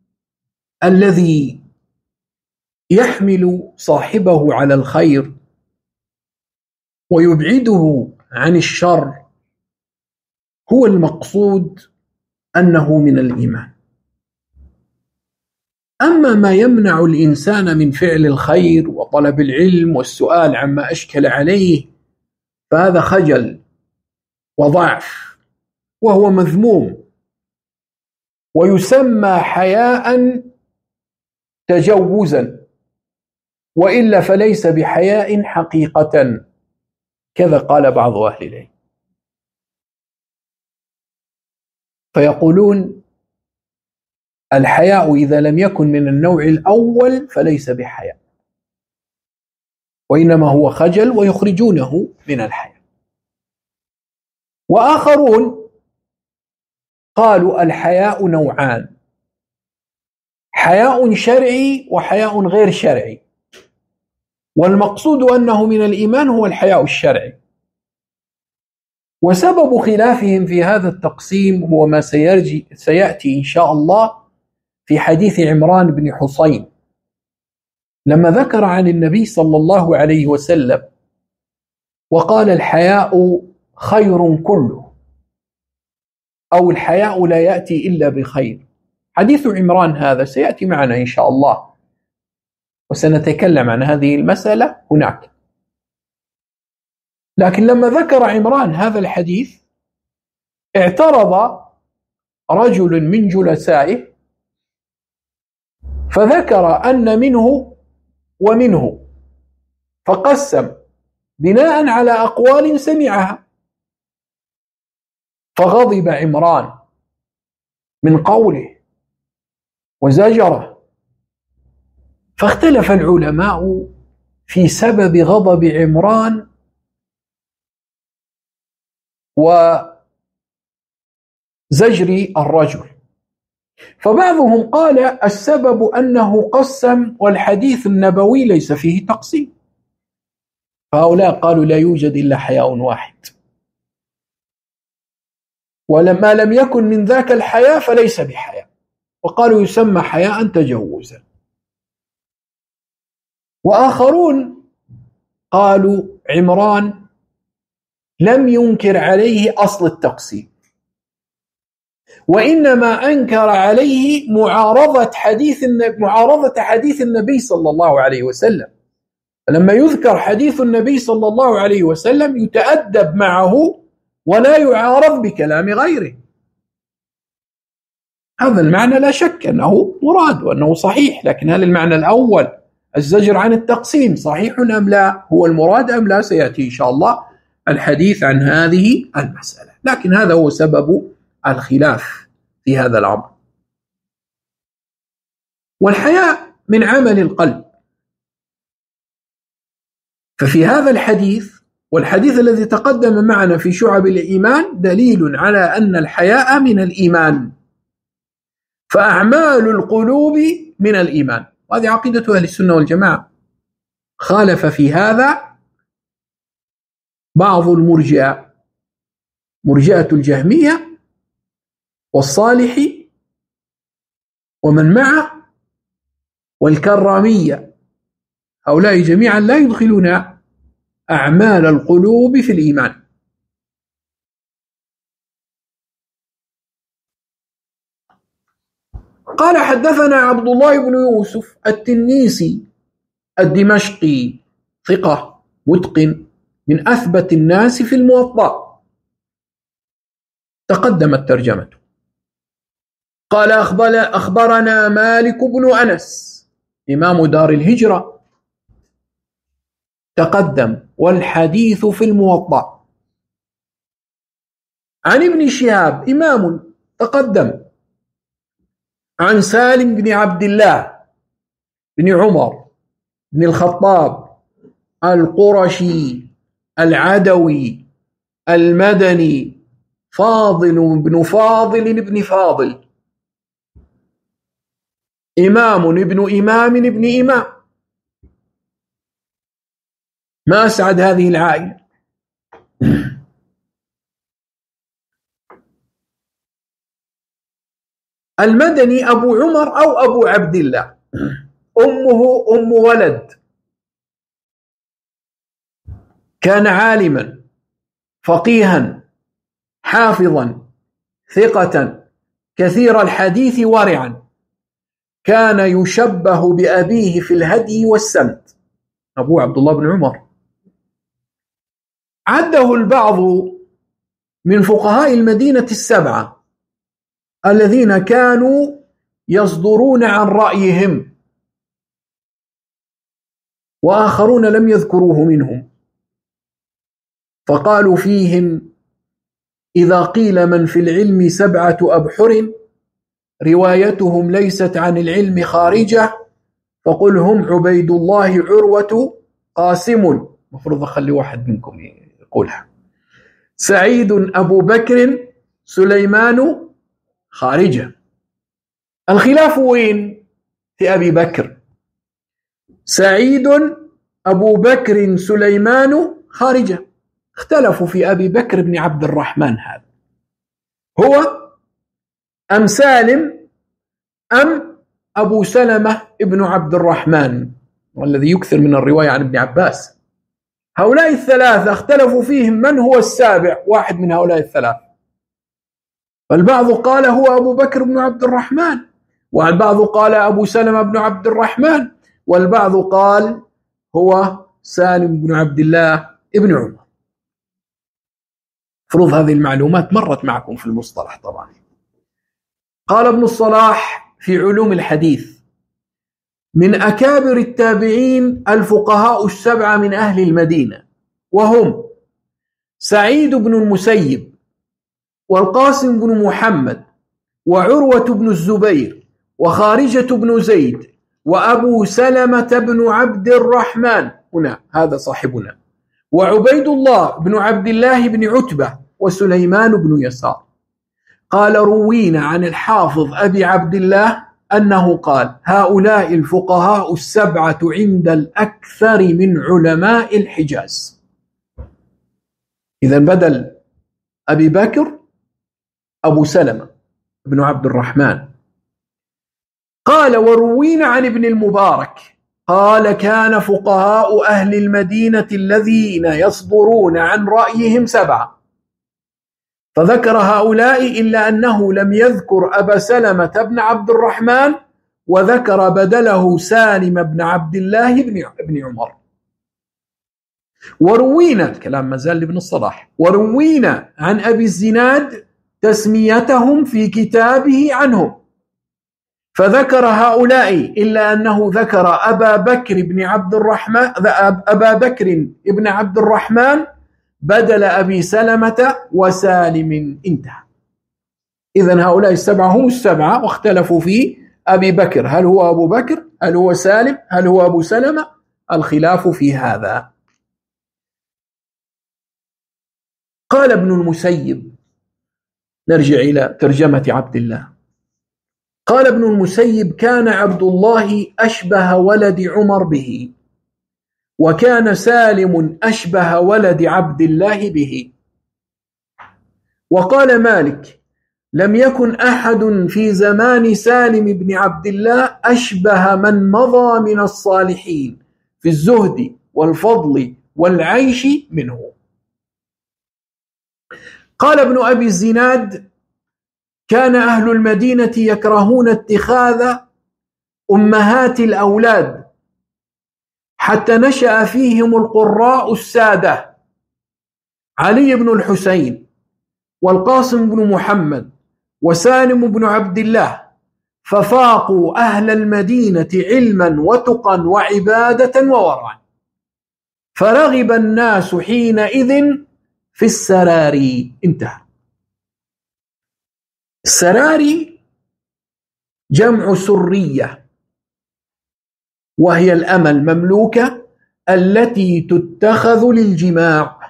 الذي يحمل صاحبه على الخير ويبعده عن الشر هو المقصود أنه من الإيمان. أما ما يمنع الإنسان من فعل الخير وطلب العلم والسؤال عما أشكل عليه فهذا خجل وضعف وهو مذموم، ويسمى حياء تجوزا، وإلا فليس بحياء حقيقة، كذا قال بعض أهل العلم. فيقولون الحياء إذا لم يكن من النوع الأول فليس بحياء، وإنما هو خجل ويخرجونه من الحياء. وآخرون قالوا الحياء نوعان: حياء شرعي وحياء غير شرعي، والمقصود أنه من الإيمان هو الحياء الشرعي. وسبب خلافهم في هذا التقسيم هو ما سيأتي إن شاء الله في حديث عمران بن حصين لما ذكر عن النبي صلى الله عليه وسلم وقال: الحياء خير كله، أو الحياء لا يأتي إلا بخير. حديث عمران هذا سيأتي معنا إن شاء الله، وسنتكلم عن هذه المسألة هناك. لكن لما ذكر عمران هذا الحديث اعترض رجل من جلسائه فذكر أن منه ومنه، فقسم بناء على أقوال سمعها، فغضب عمران من قوله وزجره. فاختلف العلماء في سبب غضب عمران وزجر الرجل. فبعضهم قال السبب أنه قسم والحديث النبوي ليس فيه تقسيم، فهؤلاء قالوا لا يوجد إلا حياء واحد، ولما لم يكن من ذاك الحياء فليس بحياء، وقالوا يسمى حياء تجوزا. وآخرون قالوا عمران لم ينكر عليه أصل التقسيم، وإنما أنكر عليه معارضة حديث النبي صلى الله عليه وسلم. فلما يذكر حديث النبي صلى الله عليه وسلم يتأدب معه ولا يعارض بكلام غيره. هذا المعنى لا شك أنه مراد وأنه صحيح، لكن هل المعنى الأول الزجر عن التقسيم صحيح أم لا؟ هو المراد أم لا؟ سيأتي إن شاء الله الحديث عن هذه المسألة، لكن هذا هو سبب الخلاف في هذا الأمر. والحياء من عمل القلب. ففي هذا الحديث والحديث الذي تقدم معنا في شعب الإيمان دليل على أن الحياء من الإيمان، فأعمال القلوب من الإيمان، وهذه عقيدة أهل السنة والجماعة. خالف في هذا بعض المرجئة، مرجئة الجهمية والصالحي ومن معه والكرامية، هؤلاء جميعا لا يدخلون أعمال القلوب في الإيمان. قال حدثنا عبد الله بن يوسف التنيسي الدمشقي، ثقة متقن من أثبت الناس في الموطأ، تقدمت ترجمته. قال أخبرنا مالك بن أنس إمام دار الهجرة، تقدم، والحديث في الموطأ. عن ابن شهاب إمام، تقدم. عن سالم بن عبد الله بن عمر بن الخطاب القرشي العدوي المدني، فاضل بن فاضل بن فاضل، إمام ابن إمام ابن إمام. ما أسعد هذه العائلة. المدني أبو عمر أو أبو عبد الله، أمه أم ولد، كان عالما فقيها حافظا ثقة كثير الحديث ورعا، كان يشبه بأبيه في الهدي والسمت، أبو عبد الله بن عمر. عده البعض من فقهاء المدينة السبعة الذين كانوا يصدرون عن رأيهم، وآخرون لم يذكروه منهم، فقالوا فيهم: إذا قيل من في العلم 7 أبحر روايتهم ليست عن العلم خارجة، فقل هم عبيد الله عروة قاسم، مفروض أخلي واحد منكم يقولها، سعيد أبو بكر سليمان خارجة. الخلاف وين؟ في أبي بكر. سعيد أبو بكر سليمان خارجة، اختلفوا في أبي بكر بن عبد الرحمن، هذا هو أم سالم أم أبو سلمة ابن عبد الرحمن، والذي يكثر من الرواية عن ابن عباس. هؤلاء الثلاثة اختلفوا فيهم من هو السابع، واحد من هؤلاء الثلاثة. فالبعض قال هو أبو بكر بن عبد الرحمن، والبعض قال أبو سلمة بن عبد الرحمن، والبعض قال هو سالم بن عبد الله ابن عمر. فرض هذه المعلومات مرت معكم في المصطلح طبعا. قال ابن الصلاح في علوم الحديث: من أكابر التابعين الفقهاء السبعة من أهل المدينة، وهم سعيد بن المسيب، والقاسم بن محمد، وعروة بن الزبير، وخارجة بن زيد، وأبو سلمة بن عبد الرحمن، هنا هذا صاحبنا، وعبيد الله بن عبد الله بن عتبة، وسليمان بن يسار. قال: روينا عن الحافظ أبي عبد الله أنه قال: هؤلاء الفقهاء السبعة عند الأكثر من علماء الحجاز. إذن بدل أبي بكر أبو سلمة بن عبد الرحمن. قال: وروينا عن ابن المبارك قال: كان فقهاء أهل المدينة الذين يصدرون عن رأيهم 7، فذكر هؤلاء إلا أنه لم يذكر أبا سلمة بن عبد الرحمن، وذكر بدله سالم بن عبد الله بن عمر. وروينا، الكلام مازال لابن الصلاح، وروينا عن أبي الزناد تسميتهم في كتابه عنهم، فذكر هؤلاء إلا أنه ذكر أبا بكر بن عبد الرحمن بدل أبي سلمة وسالم، انتهى. إذن هؤلاء السبعة هم السبعة، واختلفوا في أبي بكر، هل هو أبو بكر؟ هل هو سالم؟ هل هو أبو سلمة؟ الخلاف في هذا. قال ابن المسيب، نرجع إلى ترجمة عبد الله. قال ابن المسيب: كان عبد الله أشبه ولد عمر به، وكان سالم أشبه ولد عبد الله به. وقال مالك: لم يكن أحد في زمان سالم بن عبد الله أشبه من مضى من الصالحين في الزهد والفضل والعيش منه. قال ابن أبي الزناد: كان أهل المدينة يكرهون اتخاذ أمهات الأولاد حتى نشأ فيهم القراء السادة علي بن الحسين والقاسم بن محمد وسالم بن عبد الله، ففاقوا أهل المدينة علما وتقا وعبادة وورعا، فرغب الناس حينئذ في السراري. انتهى. السراري جمع سرية، وهي الأمة المملوكة التي تتخذ للجماع.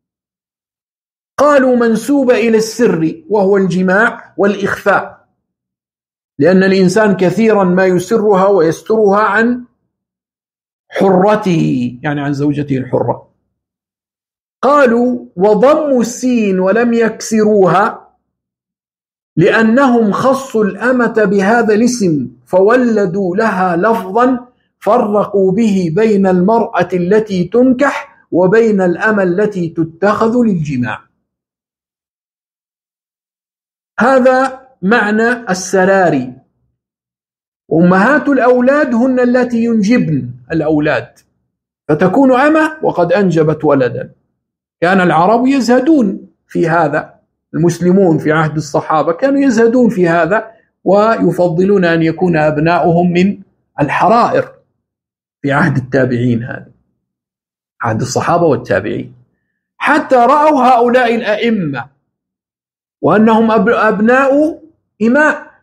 قالوا منسوبة إلى السر وهو الجماع والإخفاء، لأن الإنسان كثيرا ما يسرها ويسترها عن حرته، يعني عن زوجته الحرة. قالوا وضموا السين ولم يكسروها لأنهم خصوا الأمة بهذا الاسم، فولدوا لها لفظا فرقوا به بين المرأة التي تنكح وبين الأمة التي تتخذ للجماع. هذا معنى السراري. أمهات الأولاد هن التي ينجبن الأولاد، فتكون أمة وقد أنجبت ولدا. كان العرب يزهدون في هذا، المسلمون في عهد الصحابة كانوا يزهدون في هذا، ويفضلون أن يكون أبناؤهم من الحرائر في عهد التابعين، هذا عهد الصحابة والتابعين، حتى رأوا هؤلاء الأئمة وأنهم أبناء إماء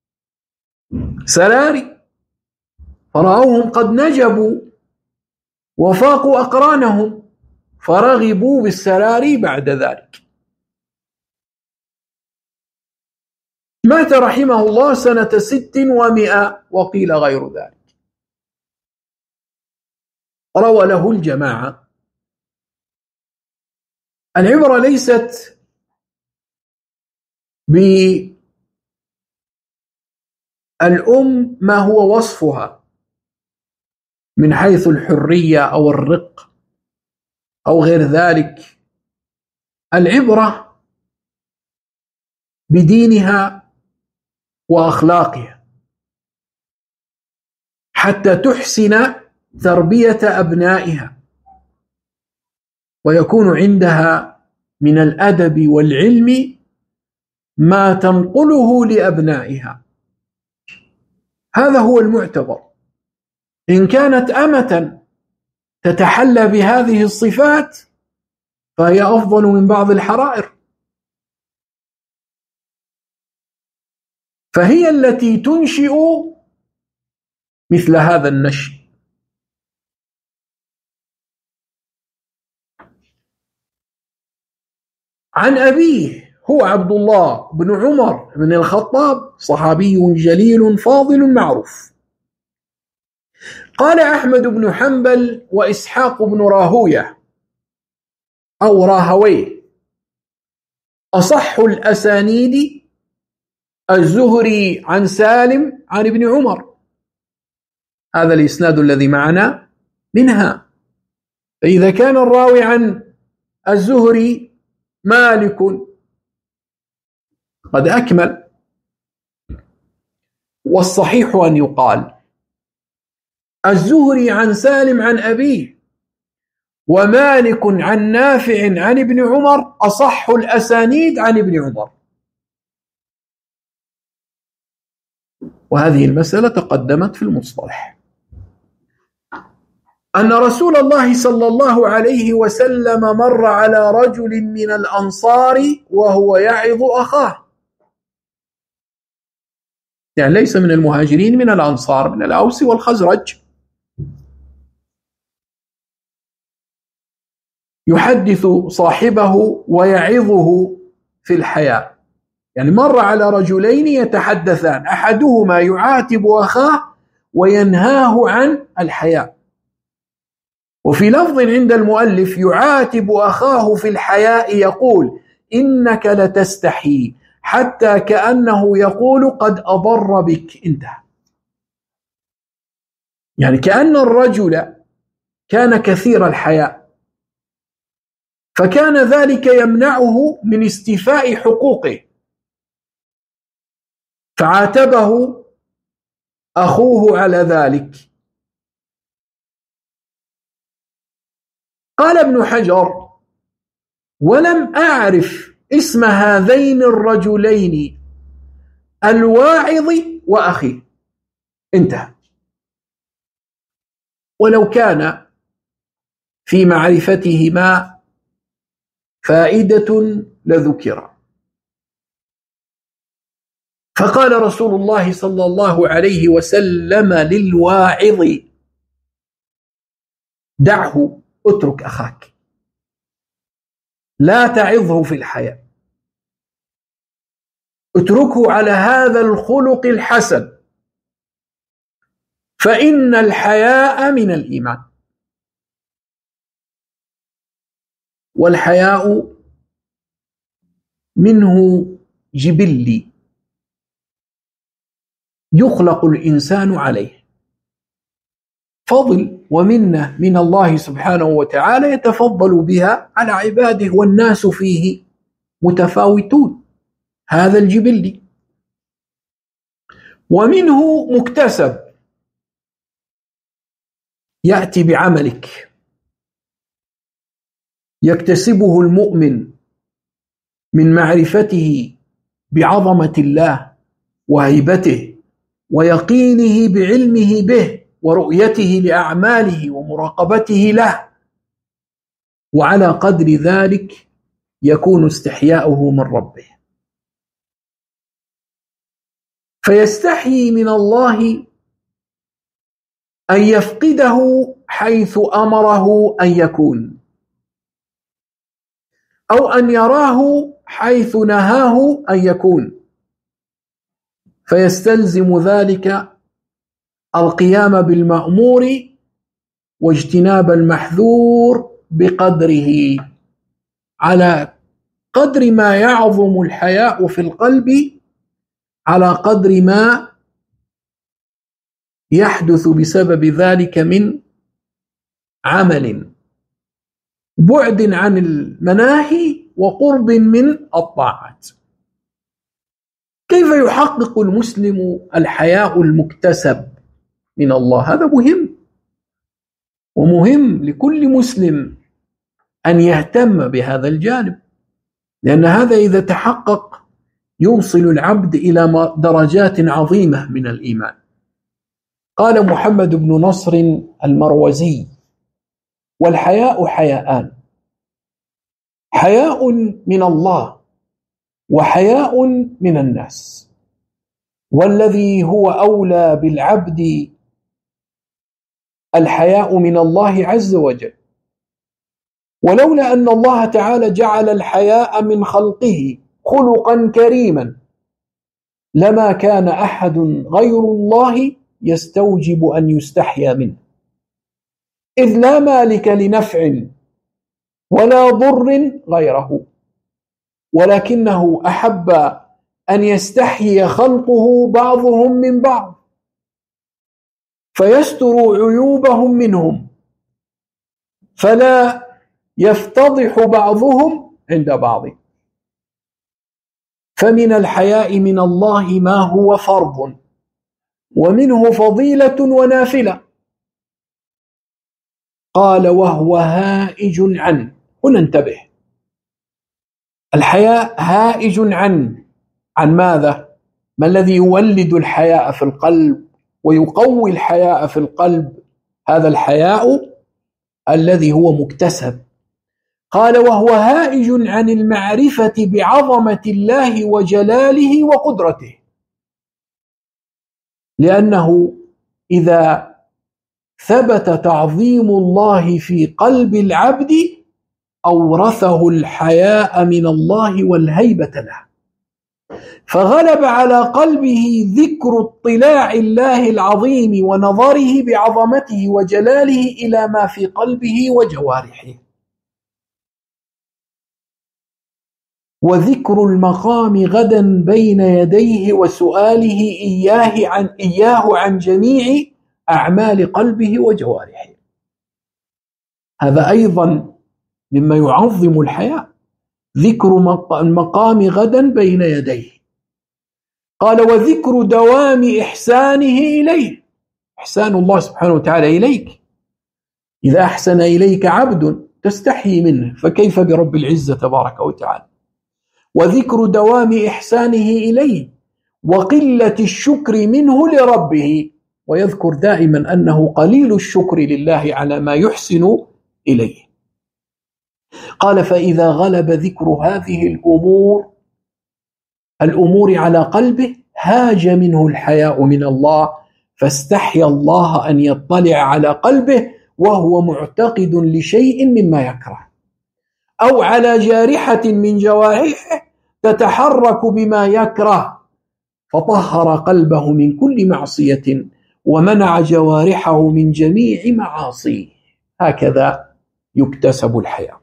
سراري، فرأوهم قد نجبوا وفاقوا أقرانهم، فرغبوا بالسراري بعد ذلك. مات رحمه الله سنة 600 وقيل غير ذلك. روى له الجماعة. العبرة ليست بالأم ما هو وصفها من حيث الحرية أو الرق أو غير ذلك، العبرة بدينها وأخلاقها حتى تحسن تربية أبنائها، ويكون عندها من الأدب والعلم ما تنقله لأبنائها. هذا هو المعتبر. إن كانت أمة تتحلى بهذه الصفات فهي أفضل من بعض الحرائر، فهي التي تنشئ مثل هذا النشء. عن أبيه هو عبد الله بن عمر بن الخطاب، صحابي جليل فاضل معروف. قال أحمد بن حنبل وإسحاق بن راهوية أو راهويه: أصح الأسانيد الزهري عن سالم عن ابن عمر. هذا الإسناد الذي معنا منها. فإذا كان الراوي عن الزهري مالك قد أكمل، والصحيح أن يقال الزهري عن سالم عن أبيه ومالك عن نافع عن ابن عمر أصح الأسانيد عن ابن عمر. وهذه المسألة تقدمت في المصطلح، أن رسول الله صلى الله عليه وسلم مر على رجل من الأنصار وهو يعظ أخاه، يعني ليس من المهاجرين، من الأنصار، من الأوس والخزرج. يحدث صاحبه ويعظه في الحياة. يعني مر على رجلين يتحدثان، أحدهما يعاتب أخاه وينهاه عن الحياء، وفي لفظ عند المؤلف يعاتب أخاه في الحياء يقول إنك لتستحي، حتى كأنه يقول قد أضر بك. انتهى. يعني كأن الرجل كان كثير الحياء، فكان ذلك يمنعه من استيفاء حقوقه، فعاتبه أخوه على ذلك. قال ابن حجر: ولم أعرف اسم هذين الرجلين الواعظ وأخيه. انتهى. ولو كان في معرفتهما فائدة لذكر. فقال رسول الله صلى الله عليه وسلم للواعظ: دعه، اترك أخاك، لا تعظه في الحياة، اتركه على هذا الخلق الحسن، فإن الحياء من الإيمان. والحياء منه جبلي يخلق الإنسان عليه، فضل ومنة من الله سبحانه وتعالى يتفضل بها على عباده، والناس فيه متفاوتون. هذا الجبلي. ومنه مكتسب يأتي بعملك، يكتسبه المؤمن من معرفته بعظمة الله وهيبته، ويقينه بعلمه به، ورؤيته لأعماله ومراقبته له، وعلى قدر ذلك يكون استحياؤه من ربه، فيستحيي من الله أن يفقده حيث أمره أن يكون، أو أن يراه حيث نهاه أن يكون، فيستلزم ذلك القيام بالمأمور واجتناب المحذور بقدره، على قدر ما يعظم الحياء في القلب، على قدر ما يحدث بسبب ذلك من عمل، بعد عن المناهي وقرب من الطاعات. كيف يحقق المسلم الحياء المكتسب من الله؟ هذا مهم، ومهم لكل مسلم أن يهتم بهذا الجانب، لأن هذا إذا تحقق يوصل العبد إلى درجات عظيمة من الإيمان. قال محمد بن نصر المروزي: والحياء حياءان، حياء من الله وحياء من الناس، والذي هو أولى بالعبد الحياء من الله عز وجل، ولولا أن الله تعالى جعل الحياء من خلقه خلقا كريما لما كان أحد غير الله يستوجب أن يستحيا منه، إذ لا مالك لنفع ولا ضر غيره، ولكنه أحب أن يستحيي خلقه بعضهم من بعض فيستر عيوبهم منهم، فلا يفتضح بعضهم عند بعض. فمن الحياء من الله ما هو فرض، ومنه فضيلة ونافلة. قال: وهو هائج عنه. هنا انتبه، الحياء هائج عن ماذا؟ ما الذي يولد الحياء في القلب ويقوي الحياء في القلب؟ هذا الحياء الذي هو مكتسب. قال: وهو هائج عن المعرفة بعظمة الله وجلاله وقدرته. لأنه إذا ثبت تعظيم الله في قلب العبد أورثه الحياء من الله والهيبة له، فغلب على قلبه ذكر اطلاع الله العظيم ونظره بعظمته وجلاله إلى ما في قلبه وجوارحه، وذكر المقام غدا بين يديه وسؤاله إياه عن جميع أعمال قلبه وجوارحه. هذا أيضا مما يعظم الحياة، ذكر المقام غدا بين يديه. قال وذكر دوام إحسانه إليه، إحسان الله سبحانه وتعالى إليك. إذا أحسن إليك عبد تستحي منه، فكيف برب العزة تبارك وتعالى. وذكر دوام إحسانه إليه وقلة الشكر منه لربه، ويذكر دائما أنه قليل الشكر لله على ما يحسن إليه. قال فإذا غلب ذكر هذه الأمور على قلبه هاج منه الحياء من الله، فاستحيا الله أن يطلع على قلبه وهو معتقد لشيء مما يكره، أو على جارحة من جوارحه تتحرك بما يكره، فطهر قلبه من كل معصية ومنع جوارحه من جميع معاصيه. هكذا يكتسب الحياء.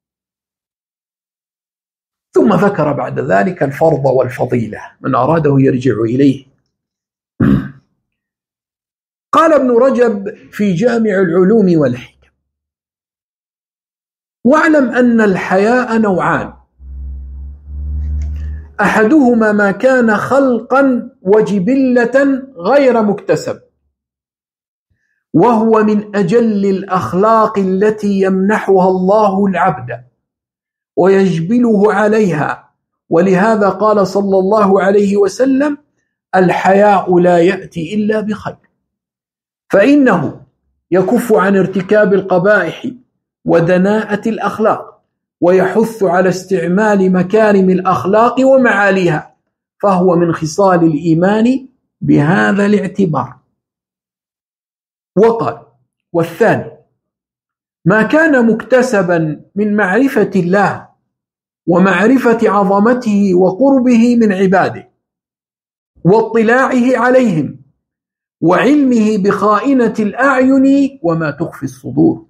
ثم ذكر بعد ذلك الفرض والفضيلة، من أراده يرجع إليه. قال ابن رجب في جامع العلوم والحكم: واعلم أن الحياء نوعان، أحدهما ما كان خلقا وجبلة غير مكتسب، وهو من أجل الأخلاق التي يمنحها الله العبد ويجبله عليها، ولهذا قال صلى الله عليه وسلم: الحياء لا يأتي إلا بخير، فإنه يكف عن ارتكاب القبائح ودناءة الأخلاق، ويحث على استعمال مكارم الأخلاق ومعاليها، فهو من خصال الإيمان بهذا الاعتبار. وقال: والثاني ما كان مكتسبا من معرفة الله ومعرفة عظمته وقربه من عباده واطلاعه عليهم وعلمه بخائنة الأعين وما تخفي الصدور،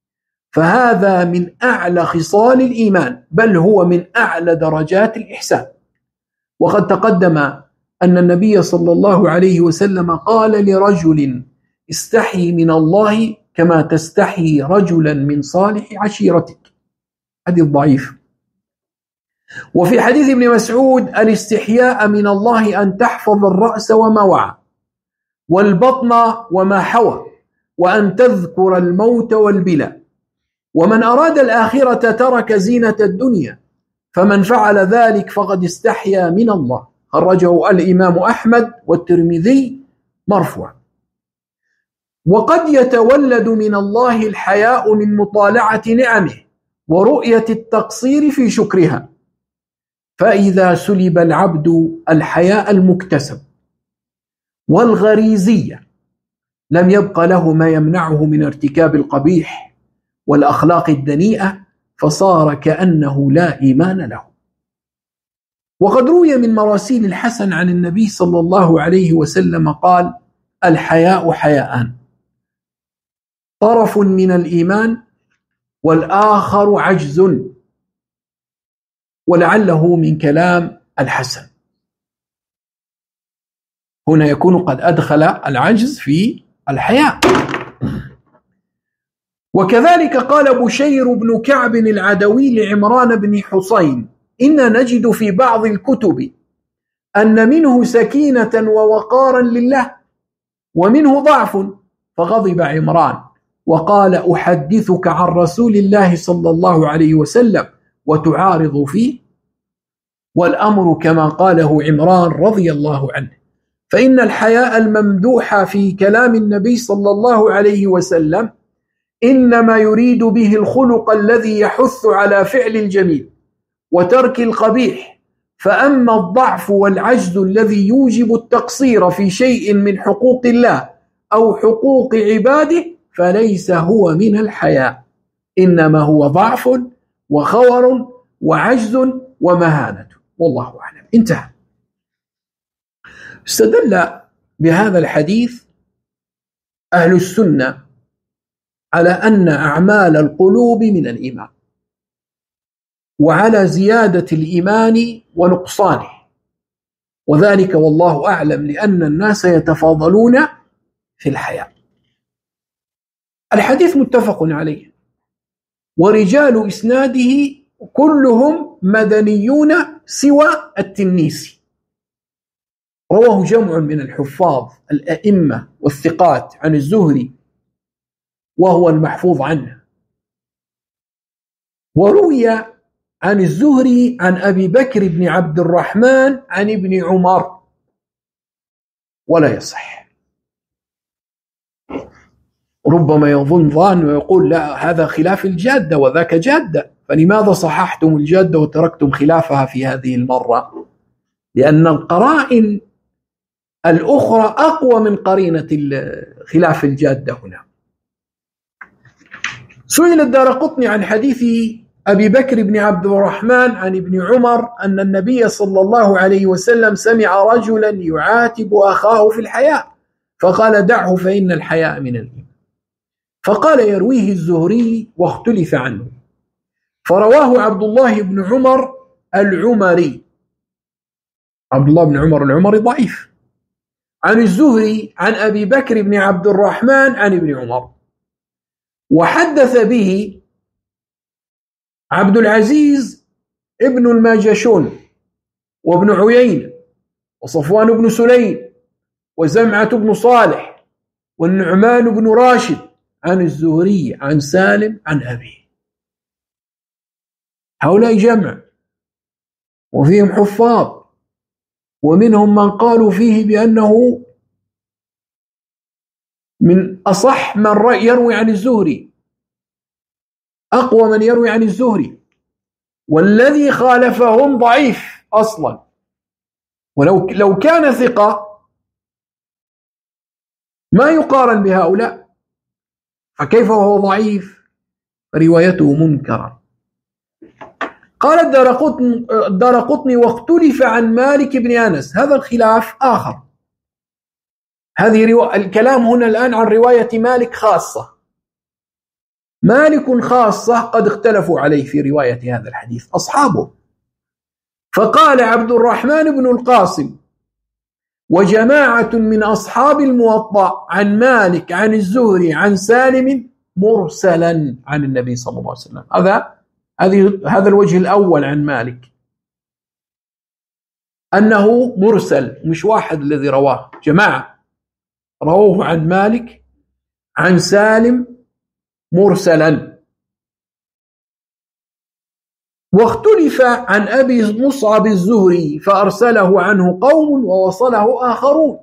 فهذا من أعلى خصال الإيمان، بل هو من أعلى درجات الإحسان. وقد تقدم أن النبي صلى الله عليه وسلم قال لرجل: استحي من الله كما تستحي رجلا من صالح عشيرتك. حديث ضعيف. وفي حديث ابن مسعود: الاستحياء من الله أن تحفظ الرأس وما وعى، والبطن وما حوى، وأن تذكر الموت والبلى، ومن أراد الآخرة ترك زينة الدنيا، فمن فعل ذلك فقد استحيا من الله. خرجه الإمام أحمد والترمذي مرفوعا. وقد يتولد من الله الحياء من مطالعة نعمه ورؤية التقصير في شكرها، فإذا سلب العبد الحياء المكتسب والغريزية لم يبق له ما يمنعه من ارتكاب القبيح والأخلاق الدنيئة، فصار كأنه لا إيمان له. وقد روي من مراسيل الحسن عن النبي صلى الله عليه وسلم قال: الحياء حياءان، طرف من الإيمان والآخر عجز، ولعله من كلام الحسن. هنا يكون قد أدخل العجز في الحياء. وكذلك قال بشير بن كعب العدوي لعمران بن حسين: إن نجد في بعض الكتب أن منه سكينة ووقارا لله ومنه ضعف، فغضب عمران وقال: أحدثك عن رسول الله صلى الله عليه وسلم وتعارض فيه؟ والأمر كما قاله عمران رضي الله عنه، فإن الحياء الممدوح في كلام النبي صلى الله عليه وسلم إنما يريد به الخلق الذي يحث على فعل الجميل وترك القبيح، فأما الضعف والعجز الذي يوجب التقصير في شيء من حقوق الله أو حقوق عباده فليس هو من الحياء، إنما هو ضعف وخور وعجز ومهانة، والله أعلم. انتهى. استدل بهذا الحديث أهل السنة على أن أعمال القلوب من الإيمان، وعلى زيادة الإيمان ونقصانه، وذلك والله أعلم لأن الناس يتفاضلون في الحياة. الحديث متفق عليه، ورجال إسناده كلهم مدنيون سوى التنيسي، رواه جمع من الحفاظ الأئمة والثقات عن الزهري وهو المحفوظ عنه. وروي عن الزهري عن أبي بكر بن عبد الرحمن عن ابن عمر ولا يصح. ربما يظن ظان ويقول لا هذا خلاف الجادة وذاك جادة، فلماذا صححتم الجادة وتركتم خلافها في هذه المرة؟ لأن القرائن الأخرى أقوى من قرينة خلاف الجادة هنا. سئل الدارقطني عن حديث أبي بكر بن عبد الرحمن عن ابن عمر أن النبي صلى الله عليه وسلم سمع رجلا يعاتب أخاه في الحياء فقال دعه فإن الحياء من الإيمان، فقال يرويه الزهري واختلف عنه، فرواه عبد الله بن عمر العمري، عبد الله بن عمر العمري ضعيف، عن الزهري عن أبي بكر بن عبد الرحمن عن ابن عمر، وحدث به عبد العزيز ابن الماجشون وابن عيينة وصفوان بن سليم وزمعة بن صالح والنعمان بن راشد عن الزهري عن سالم عن أبيه. هؤلاء جمع وفيهم حفاظ، ومنهم من قالوا فيه بأنه من أصح من يروي عن الزهري، أقوى من يروي عن الزهري، والذي خالفهم ضعيف أصلا، ولو كان ثقة ما يقارن بهؤلاء، فكيف وهو ضعيف؟ روايته منكرة. قال الدارقطني واختلف عن مالك بن أنس، هذا الخلاف آخر. الكلام هنا الآن عن رواية مالك خاصة، مالك خاصة قد اختلفوا عليه في رواية هذا الحديث أصحابه. فقال عبد الرحمن بن القاسم وجماعة من أصحاب الموطأ عن مالك عن الزهري عن سالم مرسلا عن النبي صلى الله عليه وسلم. هذا الوجه الأول عن مالك، أنه مرسل، مش واحد الذي رواه، جماعة رووه عن مالك عن سالم مرسلا. واختلف عن أبي مصعب الزهري فأرسله عنه قوم ووصله آخرون،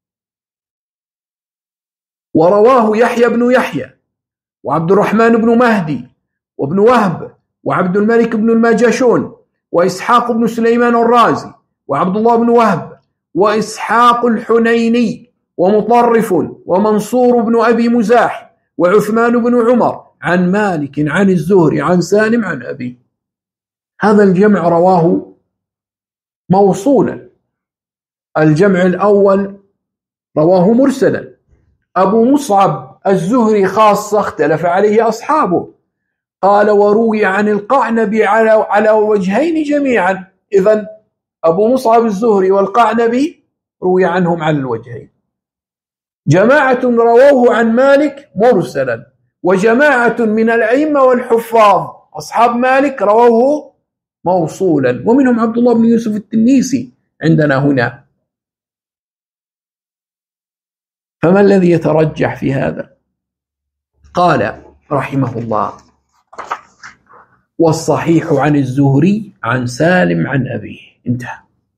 ورواه يحيى بن يحيى وعبد الرحمن بن مهدي وابن وهب وعبد الملك بن الماجشون وإسحاق بن سليمان الرازي وعبد الله بن وهب وإسحاق الحنيني ومطرف ومنصور بن أبي مزاحم وعثمان بن عمر عن مالك عن الزهري عن سالم عن أبي. هذا الجمع رواه موصولا، الجمع الأول رواه مرسلا. أبو مصعب الزهري خاصة اختلف عليه أصحابه، قال وروي عن القعنبي على وجهين جميعا، إذن أبو مصعب الزهري والقعنبي روي عنهم على الوجهين. جماعة رووه عن مالك مرسلا، وجماعة من الأئمة والحفاظ أصحاب مالك رووه موصولا، ومنهم عبد الله بن يوسف التنيسي عندنا هنا. فما الذي يترجح في هذا؟ قال رحمه الله والصحيح عن الزهري عن سالم عن أبيه. انتهى.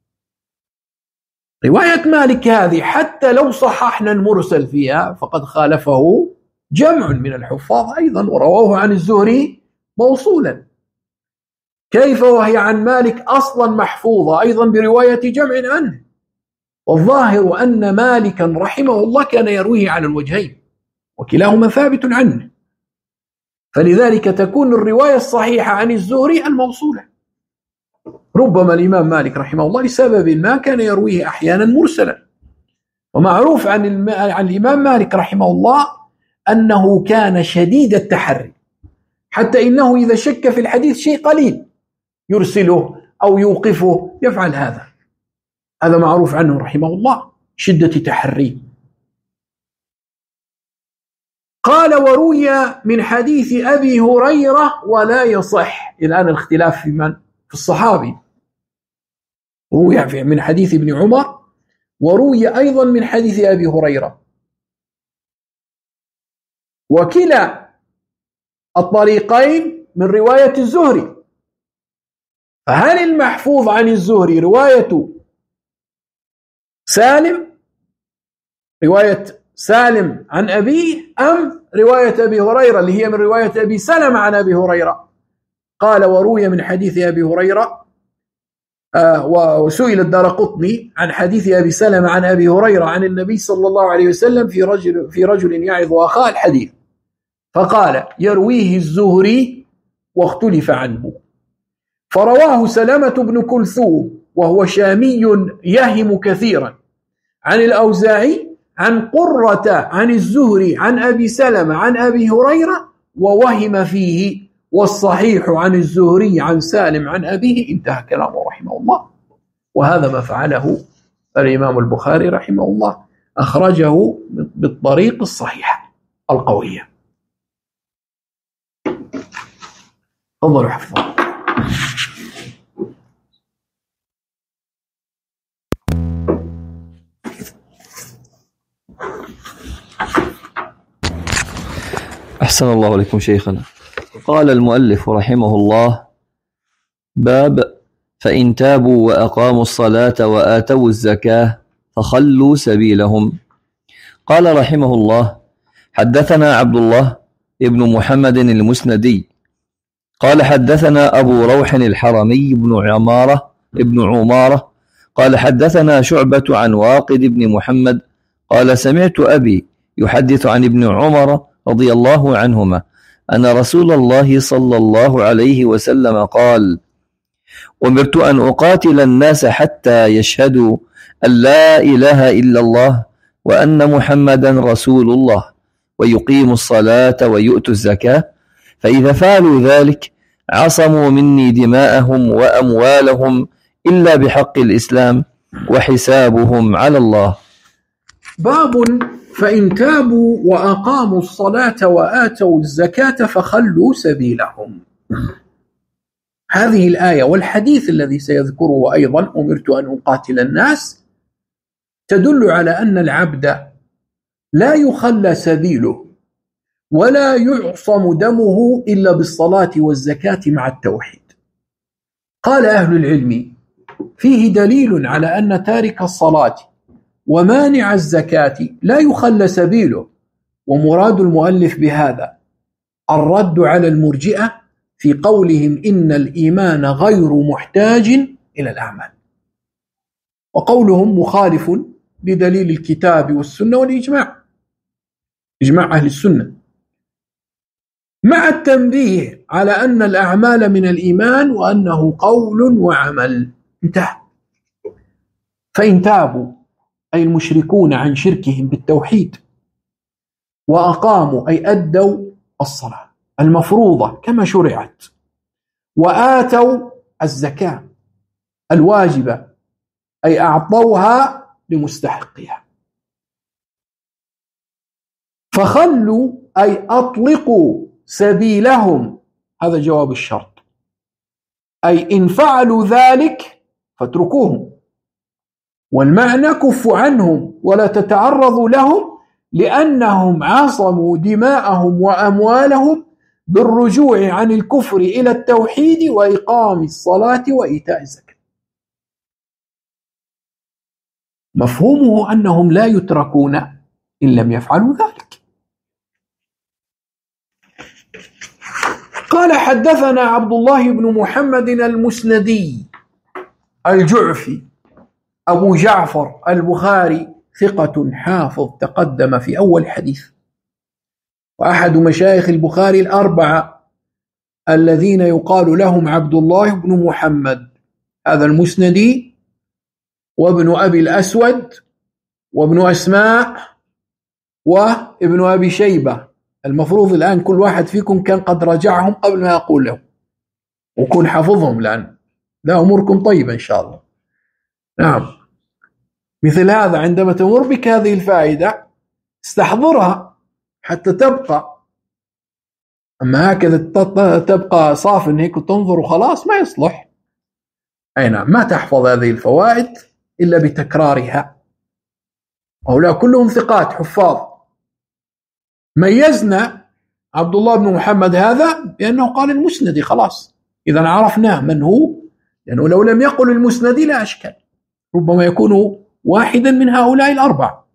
رواية مالك هذه حتى لو صححنا المرسل فيها فقد خالفه جمع من الحفاظ أيضا ورواه عن الزهري موصولا، كيف وهي عن مالك أصلا محفوظة أيضا برواية جمع عنه؟ والظاهر أن مالكا رحمه الله كان يرويه على الوجهين وكلاهما ثابت عنه، فلذلك تكون الرواية الصحيحة عن الزهري الموصولة. ربما الإمام مالك رحمه الله لسبب ما كان يرويه أحيانا مرسلا، ومعروف عن الإمام مالك رحمه الله أنه كان شديد التحري، حتى إنه إذا شك في الحديث شيء قليل يرسله أو يوقفه، يفعل هذا معروف عنه رحمه الله، شدة تحري. قال: وروي من حديث أبي هريرة ولا يصح. الآن الاختلاف في الصحابي. روي من حديث ابن عمر، وروي أيضا من حديث أبي هريرة، وكلا الطريقين من رواية الزهري. فهل المحفوظ عن الزهري رواية سالم عن أبيه، أم رواية أبي هريرة اللي هي من رواية أبي سلمة عن أبي هريرة؟ قال: وروي من حديث أبي هريرة، وسئل الدارقطني عن حديث أبي سلمة عن أبي هريرة عن النبي صلى الله عليه وسلم في رجل يعظ أخاه الحديث، فقال: يرويه الزهري واختلف عنه. فرواه سلمة بن كلثوم وهو شامي يهم كثيرا عن الأوزاعي عن قرة عن الزهري عن أبي سلمة عن أبي هريرة ووهم فيه، والصحيح عن الزهري عن سالم عن أبيه. انتهى كلامه رحمه الله. وهذا ما فعله الإمام البخاري رحمه الله، أخرجه بالطريق الصحيحة القوية. انظروا حفظه. أحسن الله عليكم شيخنا. قال المؤلف رحمه الله: باب فإن تابوا وأقاموا الصلاة وآتوا الزكاة فخلوا سبيلهم. قال رحمه الله: حدثنا عبد الله ابن محمد المسندي قال حدثنا أبو روح الحرمي ابن عمارة قال حدثنا شعبة عن واقد بن محمد قال سمعت أبي يحدث عن ابن عمر رضي الله عنهما أن رسول الله صلى الله عليه وسلم قال: أمرت أن أقاتل الناس حتى يشهدوا أن لا إله إلا الله وأن محمدا رسول الله ويقيموا الصلاة ويؤتوا الزكاة، فإذا فعلوا ذلك عصموا مني دماءهم وأموالهم إلا بحق الإسلام وحسابهم على الله. باب فإن تابوا وأقاموا الصلاة وآتوا الزكاة فخلوا سبيلهم. هذه الآية والحديث الذي سيذكره أيضا أمرت أن أقاتل الناس تدل على أن العبد لا يخلى سبيله ولا يعصم دمه إلا بالصلاة والزكاة مع التوحيد. قال أهل العلم: فيه دليل على أن تارك الصلاة ومانع الزكاة لا يخلى سبيله، ومراد المؤلف بهذا الرد على المرجئة في قولهم إن الإيمان غير محتاج إلى الأعمال، وقولهم مخالف بدليل الكتاب والسنة والإجماع، إجماع أهل السنة، مع التنبيه على أن الأعمال من الإيمان وأنه قول وعمل. انتهى. فإن تابوا أي المشركون عن شركهم بالتوحيد، وأقاموا أي أدوا الصلاة المفروضة كما شرعت، وآتوا الزكاة الواجبة أي أعطوها لمستحقها، فخلوا أي أطلقوا سبيلهم، هذا جواب الشرط، أي إن فعلوا ذلك فاتركوهم، والمعنى كفوا عنهم ولا تتعرضوا لهم، لأنهم عصموا دماءهم وأموالهم بالرجوع عن الكفر إلى التوحيد وإقام الصلاة وإيتاء الزكاة. مفهومه أنهم لا يتركون إن لم يفعلوا ذلك. قال حدثنا عبد الله بن محمد المسندي الجعفي أبو جعفر البخاري ثقة حافظ تقدم في أول حديث، وأحد مشايخ البخاري الأربعة الذين يقال لهم عبد الله بن محمد، هذا المسندي وابن أبي الأسود وابن أسماء وابن أبي شيبة. المفروض الآن كل واحد فيكم كان قد راجعهم قبل ما أقول له وكون حفظهم، لأن لا أموركم طيبة إن شاء الله. نعم، مثل هذا عندما تمر بك هذه الفائدة استحضرها حتى تبقى، أما هكذا تبقى صاف هيك وتنظر وخلاص ما يصلح. أي نعم، ما تحفظ هذه الفوائد إلا بتكرارها. هؤلاء كلهم ثقات حفاظ. ميزنا عبد الله بن محمد هذا بأنه قال المسندي، خلاص إذا عرفناه من هو، لأنه لو لم يقل المسندي لا أشكال، ربما يكون واحدا من هؤلاء الأربعة.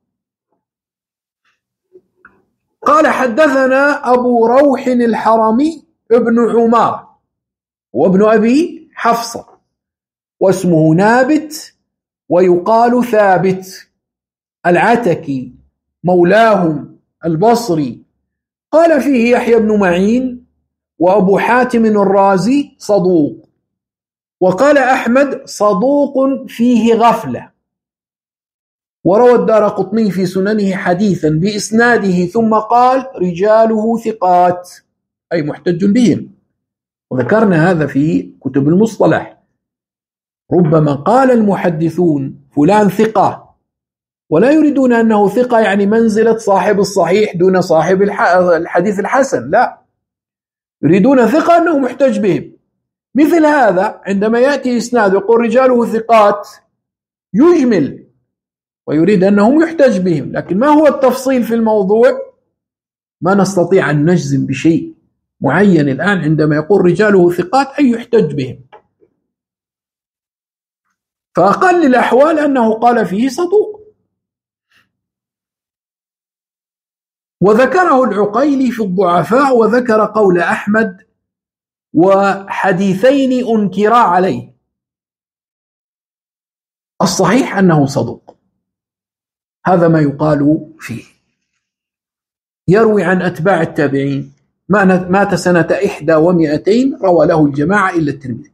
قال حدثنا أبو روح الحرمي ابن عمار وابن أبي حفصة واسمه نابت ويقال ثابت العتكي مولاهم البصري. قال فيه يحيى بن معين وأبو حاتم الرازي صدوق، وقال أحمد صدوق فيه غفلة. وروى الدارقطني في سننه حديثا بإسناده ثم قال رجاله ثقات، أي محتج بهم، وذكرنا هذا في كتب المصطلح. ربما قال المحدثون فلان ثقة ولا يريدون أنه ثقة يعني منزلة صاحب الصحيح دون صاحب الحديث الحسن، لا، يريدون ثقة أنه محتج بهم. مثل هذا عندما يأتي إسناد يقول رجاله ثقات يجمل ويريد أنهم يحتج بهم، لكن ما هو التفصيل في الموضوع؟ ما نستطيع أن نجزم بشيء معين الآن. عندما يقول رجاله ثقات أي يحتج بهم، فأقل الأحوال أنه قال فيه صدوق. وذكره العقيلي في الضعفاء، وذكر قول أحمد وحديثين أنكرا عليه. الصحيح أنه صدوق، هذا ما يقال فيه. يروي عن أتباع التابعين، مات سنة 100 روى له الجماعة إلا الترمذي.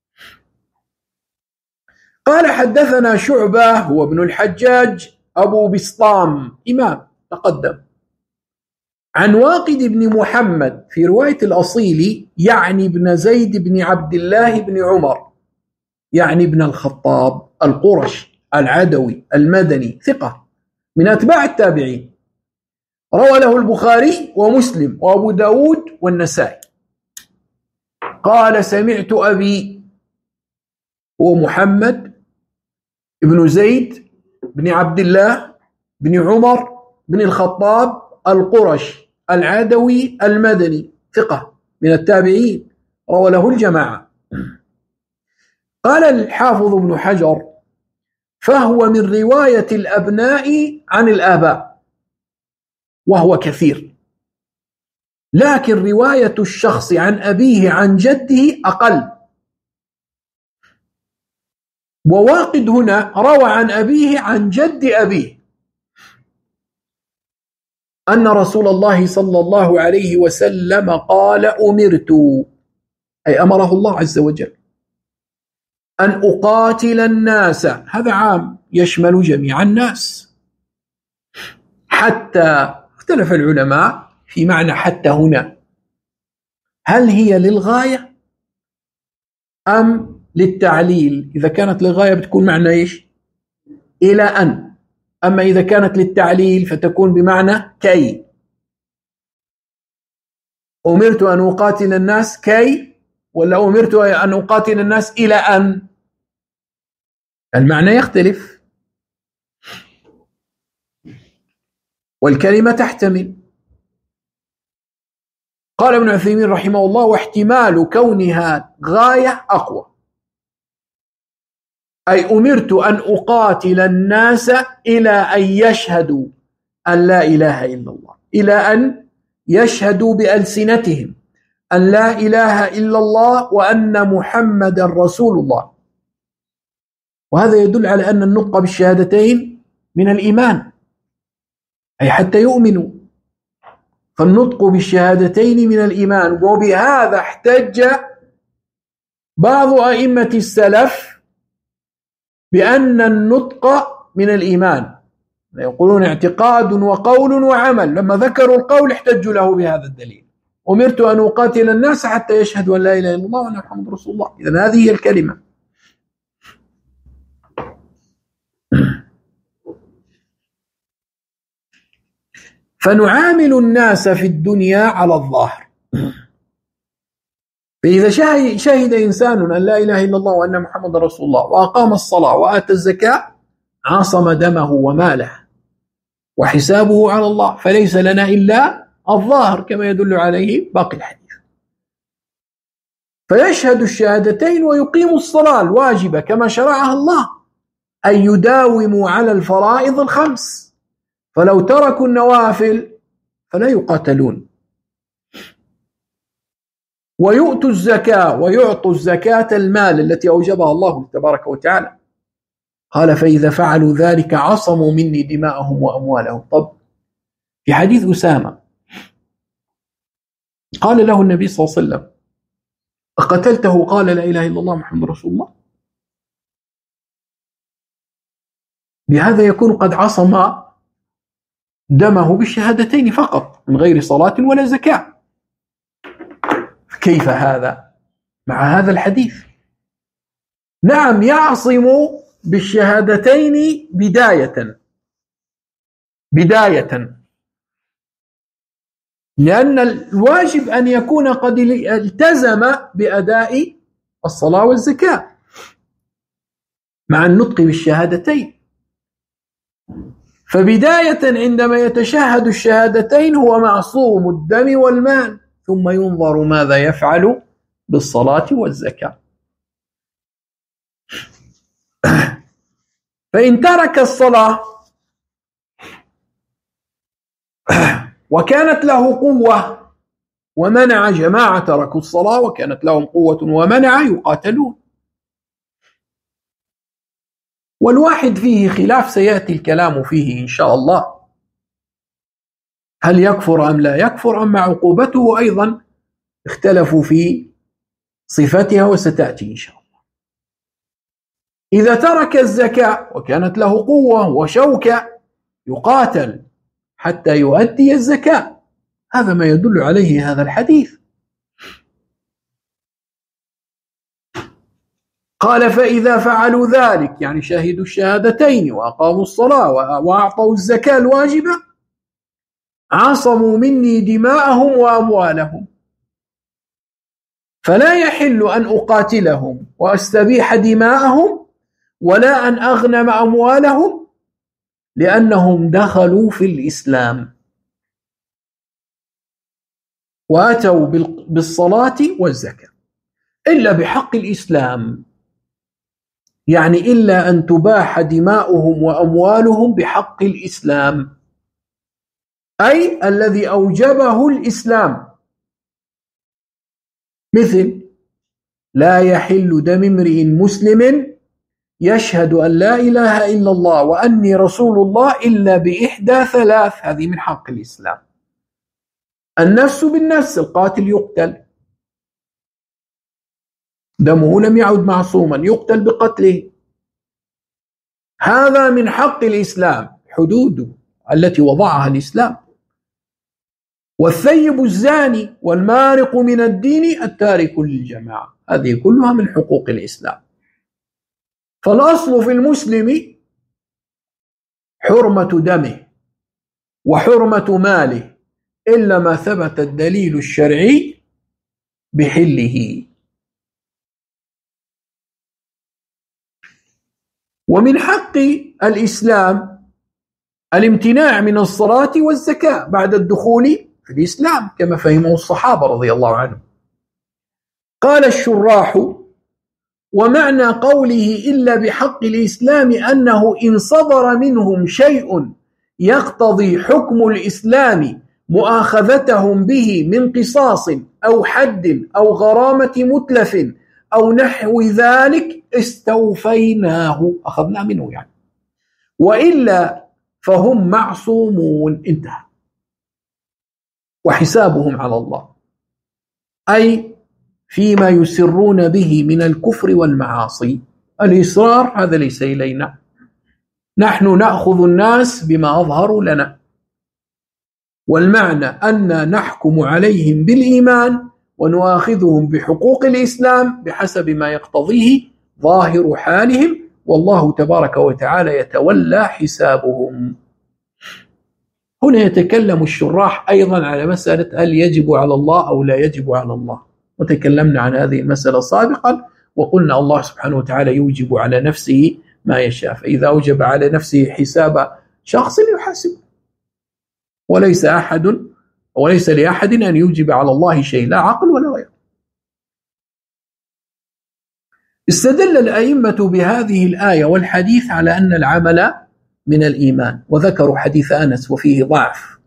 قال حدثنا شعبة هو ابن الحجاج أبو بسطام إمام تقدم، عن واقد بن محمد في رواية الأصيل يعني ابن زيد بن عبد الله بن عمر، يعني ابن الخطاب القرشي العدوي المدني، ثقة من أتباع التابعين، روى له البخاري ومسلم وأبو داود والنسائي. قال سمعت أبي هو محمد ابن زيد بن عبد الله بن عمر بن الخطاب القرشي العدوي المدني، ثقة من التابعين، روى له الجماعة. قال الحافظ ابن حجر فهو من رواية الأبناء عن الآباء وهو كثير، لكن رواية الشخص عن أبيه عن جده أقل. وواقد هنا روى عن أبيه عن جد أبيه أن رسول الله صلى الله عليه وسلم قال أمرت، أي أمره الله عز وجل، أن أقاتل الناس، هذا عام يشمل جميع الناس، حتى اختلف العلماء في معنى حتى هنا، هل هي للغاية أم للتعليل؟ إذا كانت للغاية بتكون معنى إيش؟ إلى أن. أما إذا كانت للتعليل فتكون بمعنى كي. أمرت أن أقاتل الناس كي، ولا أمرت أن أقاتل الناس إلى أن؟ المعنى يختلف والكلمة تحتمل. قال ابن عثيمين رحمه الله واحتمال كونها غاية أقوى، أي أمرت أن أقاتل الناس إلى أن يشهدوا أن لا إله إلا الله، إلى أن يشهدوا بألسنتهم أن لا إله إلا الله وأن محمد رسول الله. وهذا يدل على أن النطق بالشهادتين من الإيمان، أي حتى يؤمنوا، فالنطق بالشهادتين من الإيمان. وبهذا احتج بعض أئمة السلف بأن النطق من الإيمان، يقولون اعتقاد وقول وعمل. لما ذكروا القول احتجوا له بهذا الدليل: أمرت أن أقاتل الناس حتى يشهدوا أن لا إله إلا الله وأن محمد رسول الله. إذن هذه هي الكلمة. فنعامل الناس في الدنيا على الظاهر. فإذا شهد إنسان أن لا إله إلا الله وأن محمد رسول الله وأقام الصلاة وآتى الزكاة عصم دمه وماله وحسابه على الله، فليس لنا إلا الظاهر كما يدل عليه باقي الحديث. فيشهد الشهادتين ويقيم الصلاة الواجبة كما شرعها الله، أن يداوموا على الفرائض الخمس، فلو تركوا النوافل فلا يقاتلون. ويؤتوا الزكاة ويعطوا الزكاة المال التي أوجبها الله تبارك وتعالى. قال: فإذا فعلوا ذلك عصموا مني دماءهم وأموالهم. طب في حديث أسامة قال له النبي صلى الله عليه وسلم: أقتلته؟ قال: لا إله إلا الله محمد رسول الله. بهذا يكون قد عصم دمه بالشهادتين فقط من غير صلاة ولا زكاة. كيف هذا مع هذا الحديث؟ نعم، يعصم بالشهادتين بداية، لأن الواجب أن يكون قد التزم بأداء الصلاة والزكاة مع النطق بالشهادتين. فبداية عندما يتشهد الشهادتين هو معصوم الدم والمال، ثم ينظر ماذا يفعل بالصلاة والزكاة. فإن ترك الصلاة وكانت له قوة ومنع، جماعة تركوا الصلاة وكانت لهم قوة ومنع، يقاتلون. والواحد فيه خلاف سيأتي الكلام فيه إن شاء الله، هل يكفر أم لا يكفر، أما عقوبته أيضا اختلفوا في صفتها وستأتي إن شاء الله. إذا ترك الزكاة وكانت له قوة وشوكة يقاتل حتى يؤدي الزكاة، هذا ما يدل عليه هذا الحديث. قال: فإذا فعلوا ذلك، يعني شهدوا الشهادتين وأقاموا الصلاة وأعطوا الزكاة الواجبة، عصموا مني دماءهم وأموالهم، فلا يحل أن أقاتلهم وأستبيح دماءهم ولا أن أغنم أموالهم، لأنهم دخلوا في الإسلام وأتوا بالصلاة والزكاة، إلا بحق الإسلام، يعني إلا أن تباح دماؤهم وأموالهم بحق الإسلام، أي الذي أوجبه الإسلام. مثل: لا يحل دم امرئ مسلم يشهد أن لا إله إلا الله وأني رسول الله إلا بإحدى ثلاث. هذه من حق الإسلام: النفس بالنفس، القاتل يقتل، دمه لم يعد معصوما، يقتل بقتله، هذا من حق الإسلام، حدوده التي وضعها الإسلام. والثيب الزاني والمارق من الدين التارك للجماعة، هذه كلها من حقوق الإسلام. فالأصل في المسلم حرمة دمه وحرمة ماله، إلا ما ثبت الدليل الشرعي بحله. ومن حق الإسلام الامتناع من الصلاة والزكاة بعد الدخول في الإسلام كما فهمه الصحابة رضي الله عنهم. قال الشراح: ومعنى قوله إلا بحق الإسلام أنه إن صدر منهم شيء يقتضي حكم الإسلام مؤاخذتهم به من قصاص أو حد أو غرامة متلف أو نحو ذلك استوفيناه، أخذنا منه يعني، وإلا فهم معصومون. انتهى. وحسابهم على الله، أي فيما يسرون به من الكفر والمعاصي. الإصرار هذا ليس إلينا، نحن نأخذ الناس بما أظهروا لنا، والمعنى أن نحكم عليهم بالإيمان ونؤاخذهم بحقوق الإسلام بحسب ما يقتضيه ظاهر حالهم، والله تبارك وتعالى يتولى حسابهم. هنا يتكلم الشراح أيضا على مسألة هل يجب على الله أو لا يجب على الله، وتكلمنا عن هذه المسألة سابقا وقلنا الله سبحانه وتعالى يوجب على نفسه ما يشاء، فإذا أوجب على نفسه حساب شخص يحاسب، وليس لأحد أن يوجب على الله شيء، لا عقل ولا غير. استدل الأئمة بهذه الآية والحديث على أن العمل من الإيمان، وذكروا حديث أنس وفيه ضعف.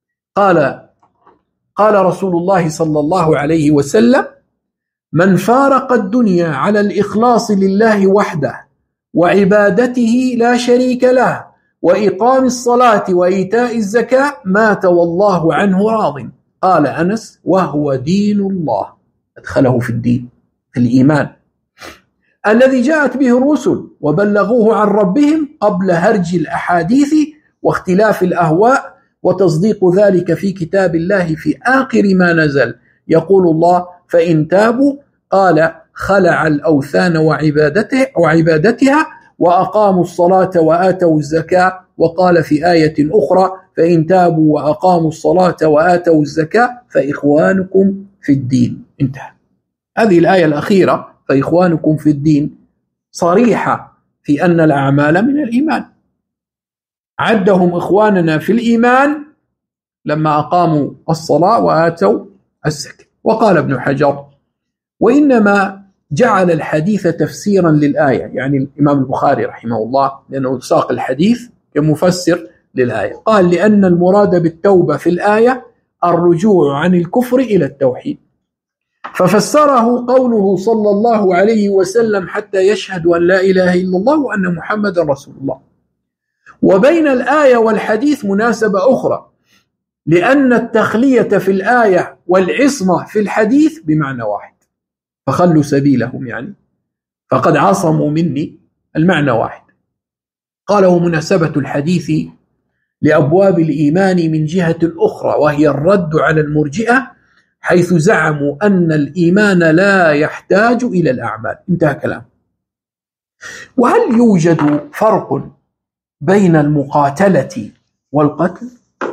قال رسول الله صلى الله عليه وسلم: من فارق الدنيا على الإخلاص لله وحده وعبادته لا شريك له وإقام الصلاة وإيتاء الزكاة مات والله عنه راض. قال أنس: وهو دين الله، أدخله في الدين، في الإيمان الذي جاءت به الرسل وبلغوه عن ربهم قبل هرج الأحاديث واختلاف الأهواء، وتصديق ذلك في كتاب الله في آخر ما نزل. يقول الله: فإن تابوا، قال: خلع الأوثان وعبادتها وأقاموا الصلاة وآتوا الزكاة. وقال في آية أخرى: فإن تابوا وأقاموا الصلاة وآتوا الزكاة فإخوانكم في الدين. انتهى. هذه الآية الأخيرة فإخوانكم في الدين صريحة في أن الأعمال من الإيمان، عدهم إخواننا في الإيمان لما أقاموا الصلاة وآتوا الزكاة. وقال ابن حجر: وإنما جعل الحديث تفسيرا للآية، يعني الإمام البخاري رحمه الله، لأنه ساق الحديث كمفسر للآية. قال: لأن المراد بالتوبة في الآية الرجوع عن الكفر إلى التوحيد، ففسره قوله صلى الله عليه وسلم: حتى يشهدوا أن لا إله إلا الله وأن محمد رسول الله. وبين الآية والحديث مناسبة أخرى، لأن التخلية في الآية والعصمة في الحديث بمعنى واحد، فخلوا سبيلهم يعني فقد عصموا مني، المعنى واحد. قال: ومناسبة الحديث لأبواب الإيمان من جهة أخرى، وهي الرد على المرجئة حيث زعموا أن الإيمان لا يحتاج إلى الأعمال. انتهى كلام. وهل يوجد فرق بين المقاتلة والقتل؟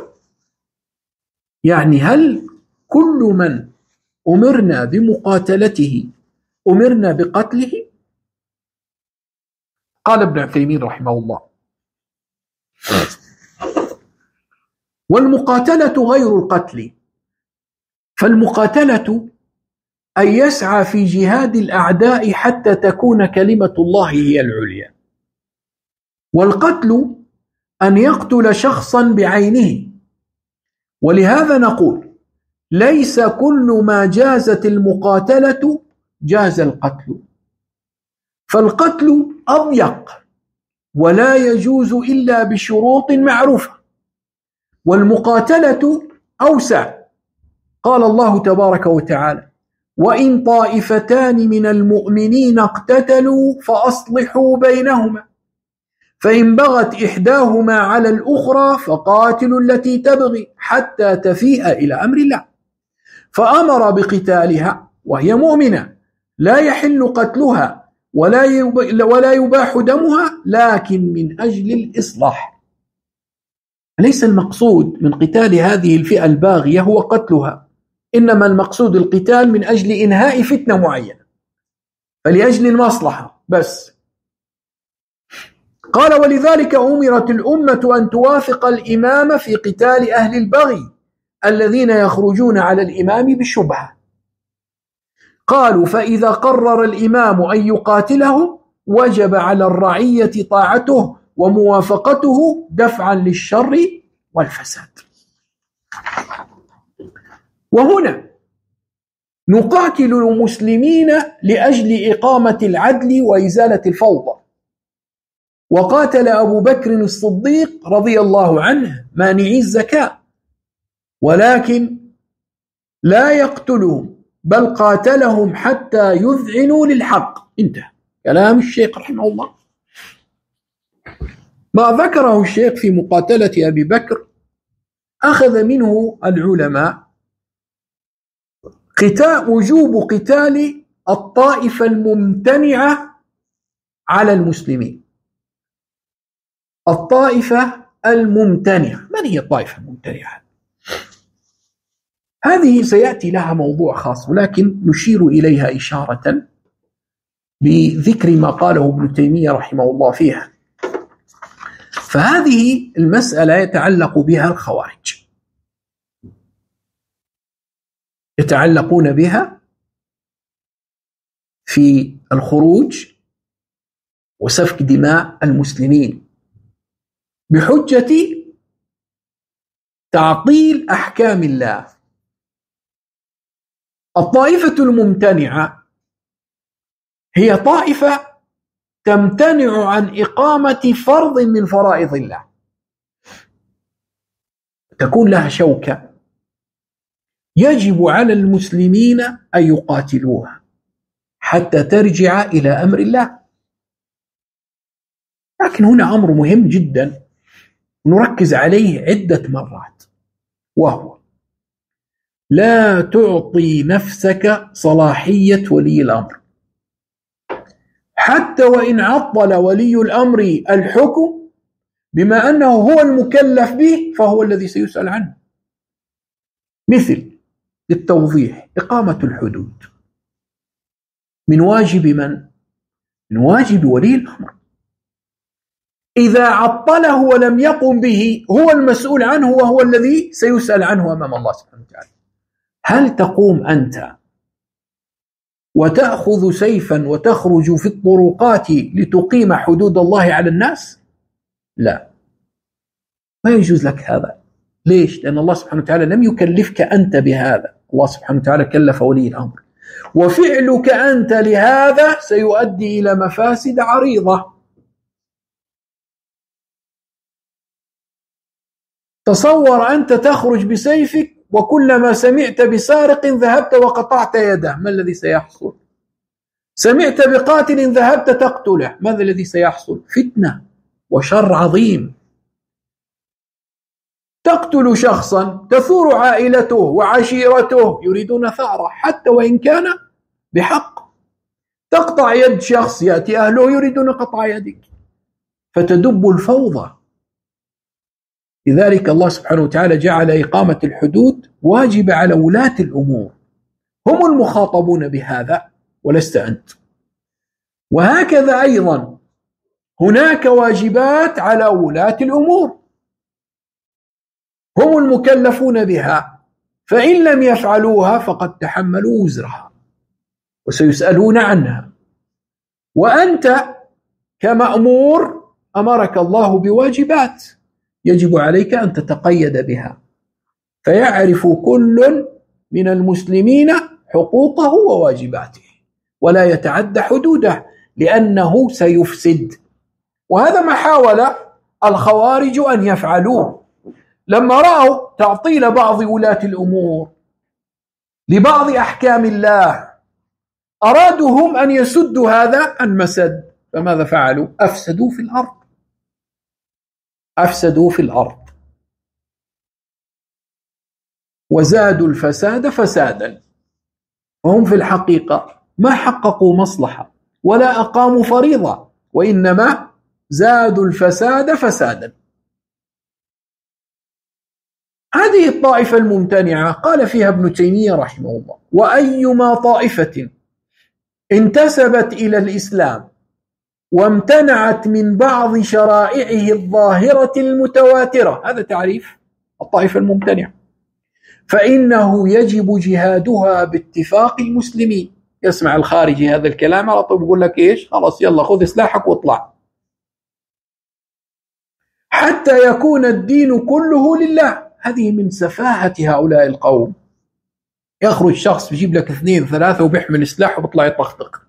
يعني هل كل من أمرنا بمقاتلته أمرنا بقتله؟ قال ابن عثيمين رحمه الله: والمقاتلة غير القتل، فالمقاتلة أن يسعى في جهاد الأعداء حتى تكون كلمة الله هي العليا، والقتل أن يقتل شخصا بعينه. ولهذا نقول: ليس كل ما جازت المقاتلة جاز القتل، فالقتل أضيق ولا يجوز إلا بشروط معروفة، والمقاتلة أوسع. قال الله تبارك وتعالى: وإن طائفتان من المؤمنين اقتتلوا فأصلحوا بينهما، فإن بغت إحداهما على الأخرى فقاتلوا التي تبغي حتى تفيء إلى أمر الله، فأمر بقتالها وهي مؤمنة، لا يحل قتلها ولا يباح دمها، لكن من أجل الإصلاح. ليس المقصود من قتال هذه الفئة الباغية هو قتلها، إنما المقصود القتال من أجل إنهاء فتنة معينة، فلأجل المصلحة بس. قال: ولذلك أمرت الأمة أن توافق الإمام في قتال أهل البغي الذين يخرجون على الإمام بالشبهة. قالوا: فإذا قرر الإمام أن يقاتله وجب على الرعية طاعته وموافقته دفعا للشر والفساد. وهنا نقاتل المسلمين لأجل إقامة العدل وإزالة الفوضى. وقاتل أبو بكر الصديق رضي الله عنه مانعي الزكاة، ولكن لا يقتلهم، بل قاتلهم حتى يذعنوا للحق. انتهى كلام الشيخ رحمه الله. ما ذكره الشيخ في مقاتلة أبي بكر أخذ منه العلماء وجوب قتال الطائفة الممتنعة على المسلمين. الطائفة الممتنعة، من هي الطائفة الممتنعة؟ هذه سيأتي لها موضوع خاص، ولكن نشير إليها إشارة بذكر ما قاله ابن تيمية رحمه الله فيها. فهذه المسألة يتعلق بها الخوارج، يتعلقون بها في الخروج وسفك دماء المسلمين بحجة تعطيل أحكام الله. الطائفة الممتنعة هي طائفة تمتنع عن إقامة فرض من فرائض الله، تكون لها شوكة، يجب على المسلمين أن يقاتلوها حتى ترجع إلى أمر الله. لكن هنا أمر مهم جدا نركز عليه عدة مرات، وهو لا تعطي نفسك صلاحية ولي الأمر، حتى وإن عطل ولي الأمر الحكم، بما أنه هو المكلف به فهو الذي سيسأل عنه. مثل للتوضيح، إقامة الحدود من واجب من؟ من واجب ولي الأمر. إذا عطله ولم يقم به هو المسؤول عنه، وهو الذي سيسأل عنه أمام الله سبحانه وتعالى. هل تقوم أنت وتأخذ سيفا وتخرج في الطرقات لتقيم حدود الله على الناس؟ لا، ما يجوز لك هذا. ليش؟ لأن الله سبحانه وتعالى لم يكلفك أنت بهذا، الله سبحانه وتعالى كلف ولي الأمر، وفعلك أنت لهذا سيؤدي إلى مفاسد عريضة. تصور أنت تخرج بسيفك وكلما سمعت بسارق ذهبت وقطعت يده، ما الذي سيحصل؟ سمعت بقاتل ذهبت تقتله، ماذا الذي سيحصل؟ فتنة وشر عظيم. تقتل شخصا تثور عائلته وعشيرته يريدون ثأره حتى وإن كان بحق. تقطع يد شخص يأتي أهله يريدون قطع يدك، فتدب الفوضى. لذلك الله سبحانه وتعالى جعل إقامة الحدود واجب على ولاة الأمور، هم المخاطبون بهذا ولست أنت. وهكذا أيضا هناك واجبات على ولاة الأمور، هم المكلفون بها، فإن لم يفعلوها فقد تحملوا وزرها وسيسألون عنها. وأنت كمأمور أمرك الله بواجبات يجب عليك أن تتقيد بها، فيعرف كل من المسلمين حقوقه وواجباته ولا يتعدى حدوده، لأنه سيفسد. وهذا ما حاول الخوارج أن يفعلوه لما رأوا تعطيل بعض ولاة الأمور لبعض أحكام الله، أرادوا هم أن يسدوا هذا المسد، فماذا فعلوا؟ أفسدوا في الأرض، أفسدوا في الأرض وزادوا الفساد فسادا. وهم في الحقيقة ما حققوا مصلحة ولا أقاموا فريضة، وإنما زادوا الفساد فسادا. هذه الطائفة الممتنعة قال فيها ابن تيمية رحمه الله: وأيما طائفة انتسبت إلى الإسلام وامتنعت من بعض شرائعه الظاهرة المتواترة، هذا تعريف الطائفة الممتنعة، فإنه يجب جهادها باتفاق المسلمين. يسمع الخارجي هذا الكلام على طول يقول لك إيش؟ خلاص يلا خذ سلاحك واطلع، حتى يكون الدين كله لله. هذه من سفاهة هؤلاء القوم، يخرج شخص يجيب لك 2 3 وبيحمل سلاح وبيطلع يطخطق.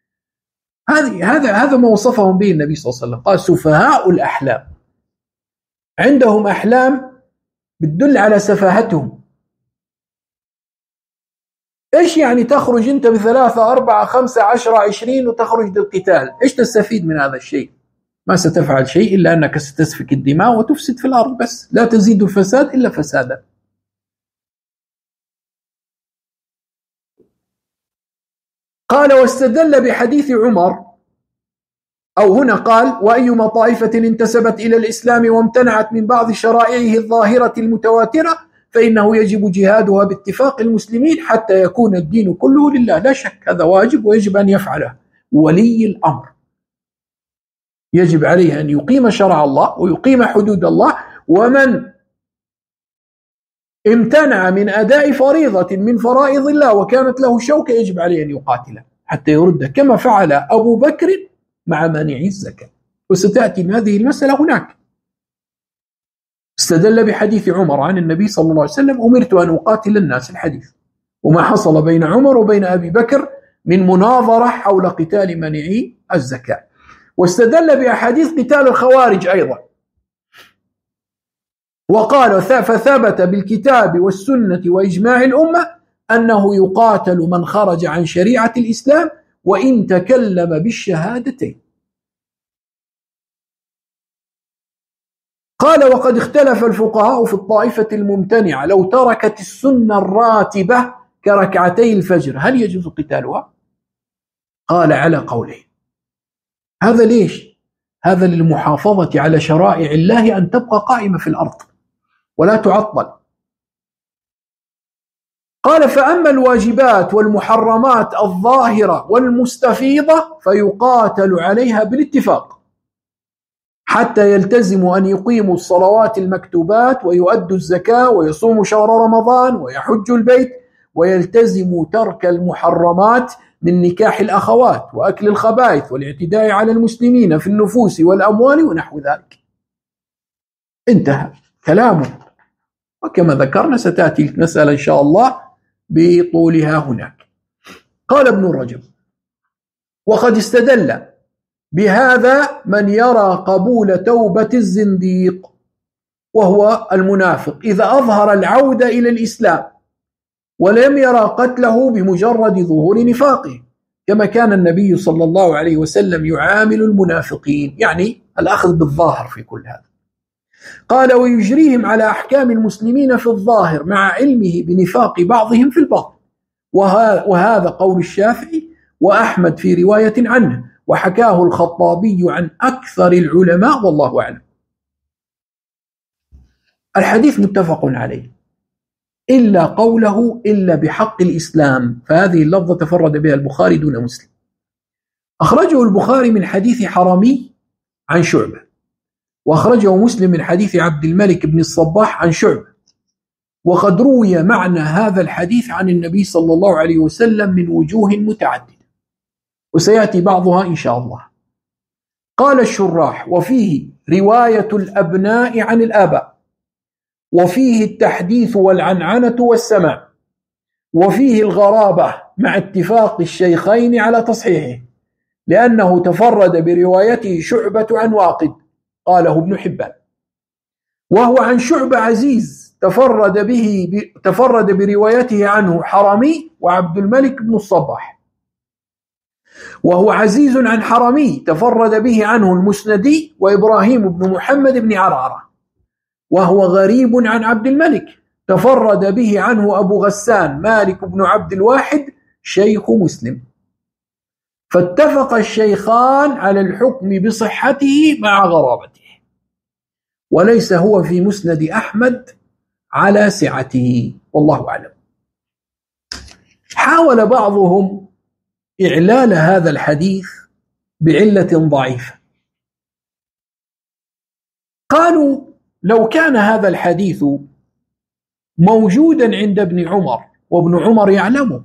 هذا ما وصفهم به النبي صلى الله عليه وسلم، قال سفهاء الأحلام، عندهم أحلام بتدل على سفاهتهم. إيش يعني تخرج أنت ب3 4 5 10 20 وتخرج للقتال؟ إيش تستفيد من هذا الشيء؟ ما ستفعل شيء إلا أنك ستسفك الدماء وتفسد في الأرض، بس لا تزيد الفساد إلا فسادا. قال واستدل بحديث عمر، أو هنا قال وأيما طائفة انتسبت إلى الإسلام وامتنعت من بعض شرائعه الظاهرة المتواترة فإنه يجب جهادها باتفاق المسلمين حتى يكون الدين كله لله. لا شك هذا واجب ويجب أن يفعله ولي الأمر، يجب عليه أن يقيم شرع الله ويقيم حدود الله، ومن امتنع من أداء فريضة من فرائض الله وكانت له شوكة يجب عليه أن يقاتله حتى يرد، كما فعل أبو بكر مع مانعي الزكاة، وستأتي هذه المسألة هناك. استدل بحديث عمر عن النبي صلى الله عليه وسلم أمرت أن أقاتل الناس، الحديث، وما حصل بين عمر وبين أبي بكر من مناظرة حول قتال مانعي الزكاة. واستدل بأحاديث قتال الخوارج أيضا، وقال فثبت بالكتاب والسنة وإجماع الأمة أنه يقاتل من خرج عن شريعة الإسلام وإن تكلم بالشهادتين. قال وقد اختلف الفقهاء في الطائفة الممتنعة لو تركت السنة الراتبة كركعتي الفجر هل يجوز قتالها؟ قال على قولين. هذا ليش؟ هذا للمحافظة على شرائع الله أن تبقى قائمة في الأرض ولا تعطل. قال فأما الواجبات والمحرمات الظاهرة والمستفيضة فيقاتل عليها بالاتفاق حتى يلتزموا أن يقيموا الصلوات المكتوبات ويؤدوا الزكاة ويصوموا شهر رمضان ويحجوا البيت ويلتزموا ترك المحرمات من نكاح الأخوات وأكل الخبائث والاعتداء على المسلمين في النفوس والأموال ونحو ذلك. انتهى كلامه، وكما ذكرنا ستأتي المسألة إن شاء الله بطولها هناك. قال ابن رجب وقد استدل بهذا من يرى قبول توبة الزنديق وهو المنافق إذا أظهر العودة إلى الإسلام ولم يرى قتله بمجرد ظهور نفاقه، كما كان النبي صلى الله عليه وسلم يعامل المنافقين، يعني الأخذ بالظاهر في كل هذا. قال ويجريهم على أحكام المسلمين في الظاهر مع علمه بنفاق بعضهم في الباطن، وهذا قول الشافعي وأحمد في رواية عنه، وحكاه الخطابي عن أكثر العلماء والله أعلم. الحديث متفق عليه إلا قوله إلا بحق الإسلام، فهذه اللفظة تفرد بها البخاري دون مسلم. أخرجه البخاري من حديث حرمي عن شعبة، وأخرجه مسلم من حديث عبد الملك بن الصباح عن شعبة، وقد روي معنى هذا الحديث عن النبي صلى الله عليه وسلم من وجوه متعددة وسيأتي بعضها إن شاء الله. قال الشراح وفيه رواية الأبناء عن الآباء، وفيه التحديث والعنعنة والسماع، وفيه الغرابة مع اتفاق الشيخين على تصحيحه لأنه تفرد بروايته شعبة عن واقد قاله ابن حبان، وهو عن شعبة عزيز تفرد بروايته عنه حرمي وعبد الملك بن الصباح، وهو عزيز عن حرمي تفرد به عنه المسندي وإبراهيم بن محمد بن عرعرة، وهو غريب عن عبد الملك تفرد به عنه أبو غسان مالك بن عبد الواحد شيخ مسلم، فاتفق الشيخان على الحكم بصحته مع غرابته، وليس هو في مسند أحمد على سعته والله أعلم. حاول بعضهم إعلال هذا الحديث بعلة ضعيفة، قالوا لو كان هذا الحديث موجودا عند ابن عمر وابن عمر يعلمه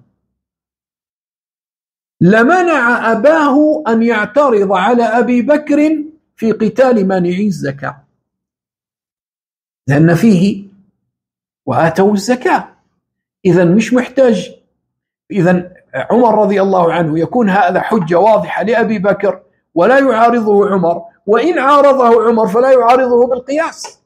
لمنع أباه أن يعترض على أبي بكر في قتال مانعي الزكاة، لأن فيه وآتوا الزكاة، إذا مش محتاج. إذا عمر رضي الله عنه يكون هذا حجة واضحة لأبي بكر ولا يعارضه عمر، وإن عارضه عمر فلا يعارضه بالقياس.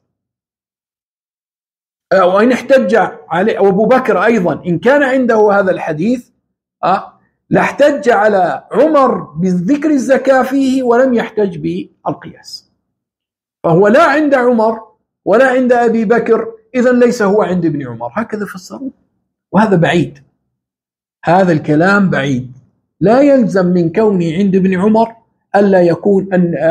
وإن احتج عليه أبو بكر أيضا إن كان عنده هذا الحديث لاحتج على عمر بذكر الزكاة فيه ولم يحتج بالقياس. فهو لا عند عمر ولا عند أبي بكر، إذا ليس هو عند ابن عمر. هكذا فسروه، وهذا بعيد. هذا الكلام بعيد. لا يلزم من كوني عند ابن عمر ألا يكون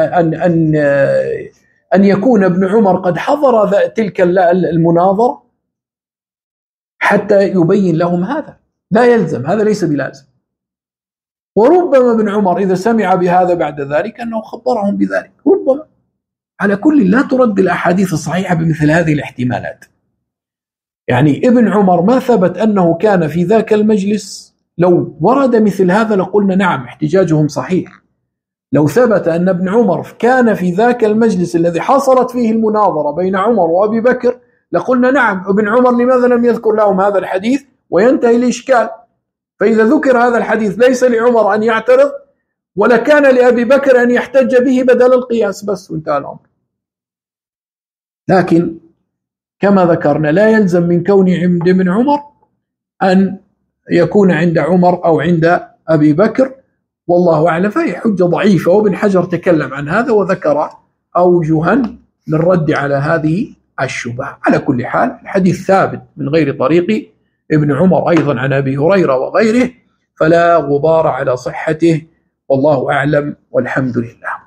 أن يكون ابن عمر قد حضر تلك المناظرة حتى يبين لهم هذا. لا يلزم، هذا ليس بلازم. وربما ابن عمر إذا سمع بهذا بعد ذلك أنه خبرهم بذلك، ربما. على كل لا ترد الأحاديث الصحيحة بمثل هذه الاحتمالات. يعني ابن عمر ما ثبت أنه كان في ذاك المجلس. لو ورد مثل هذا لقلنا نعم احتجاجهم صحيح. لو ثبت أن ابن عمر كان في ذاك المجلس الذي حصلت فيه المناظرة بين عمر وأبي بكر لقلنا نعم ابن عمر لماذا لم يذكر لهم هذا الحديث وينتهي الإشكال. فإذا ذكر هذا الحديث ليس لعمر أن يعترض ولا كان لأبي بكر أن يحتج به بدل القياس بس، وانتهى الأمر. لكن كما ذكرنا لا يلزم من كون عند ابن عمر أن يكون عند عمر أو عند أبي بكر، والله أعلم. فهي حجة ضعيفة، وابن حجر تكلم عن هذا وذكر أوجها للرد على هذه الشبهة. على كل حال الحديث ثابت من غير طريق ابن عمر أيضا عن أبي هريرة وغيره، فلا غبار على صحته، والله أعلم والحمد لله.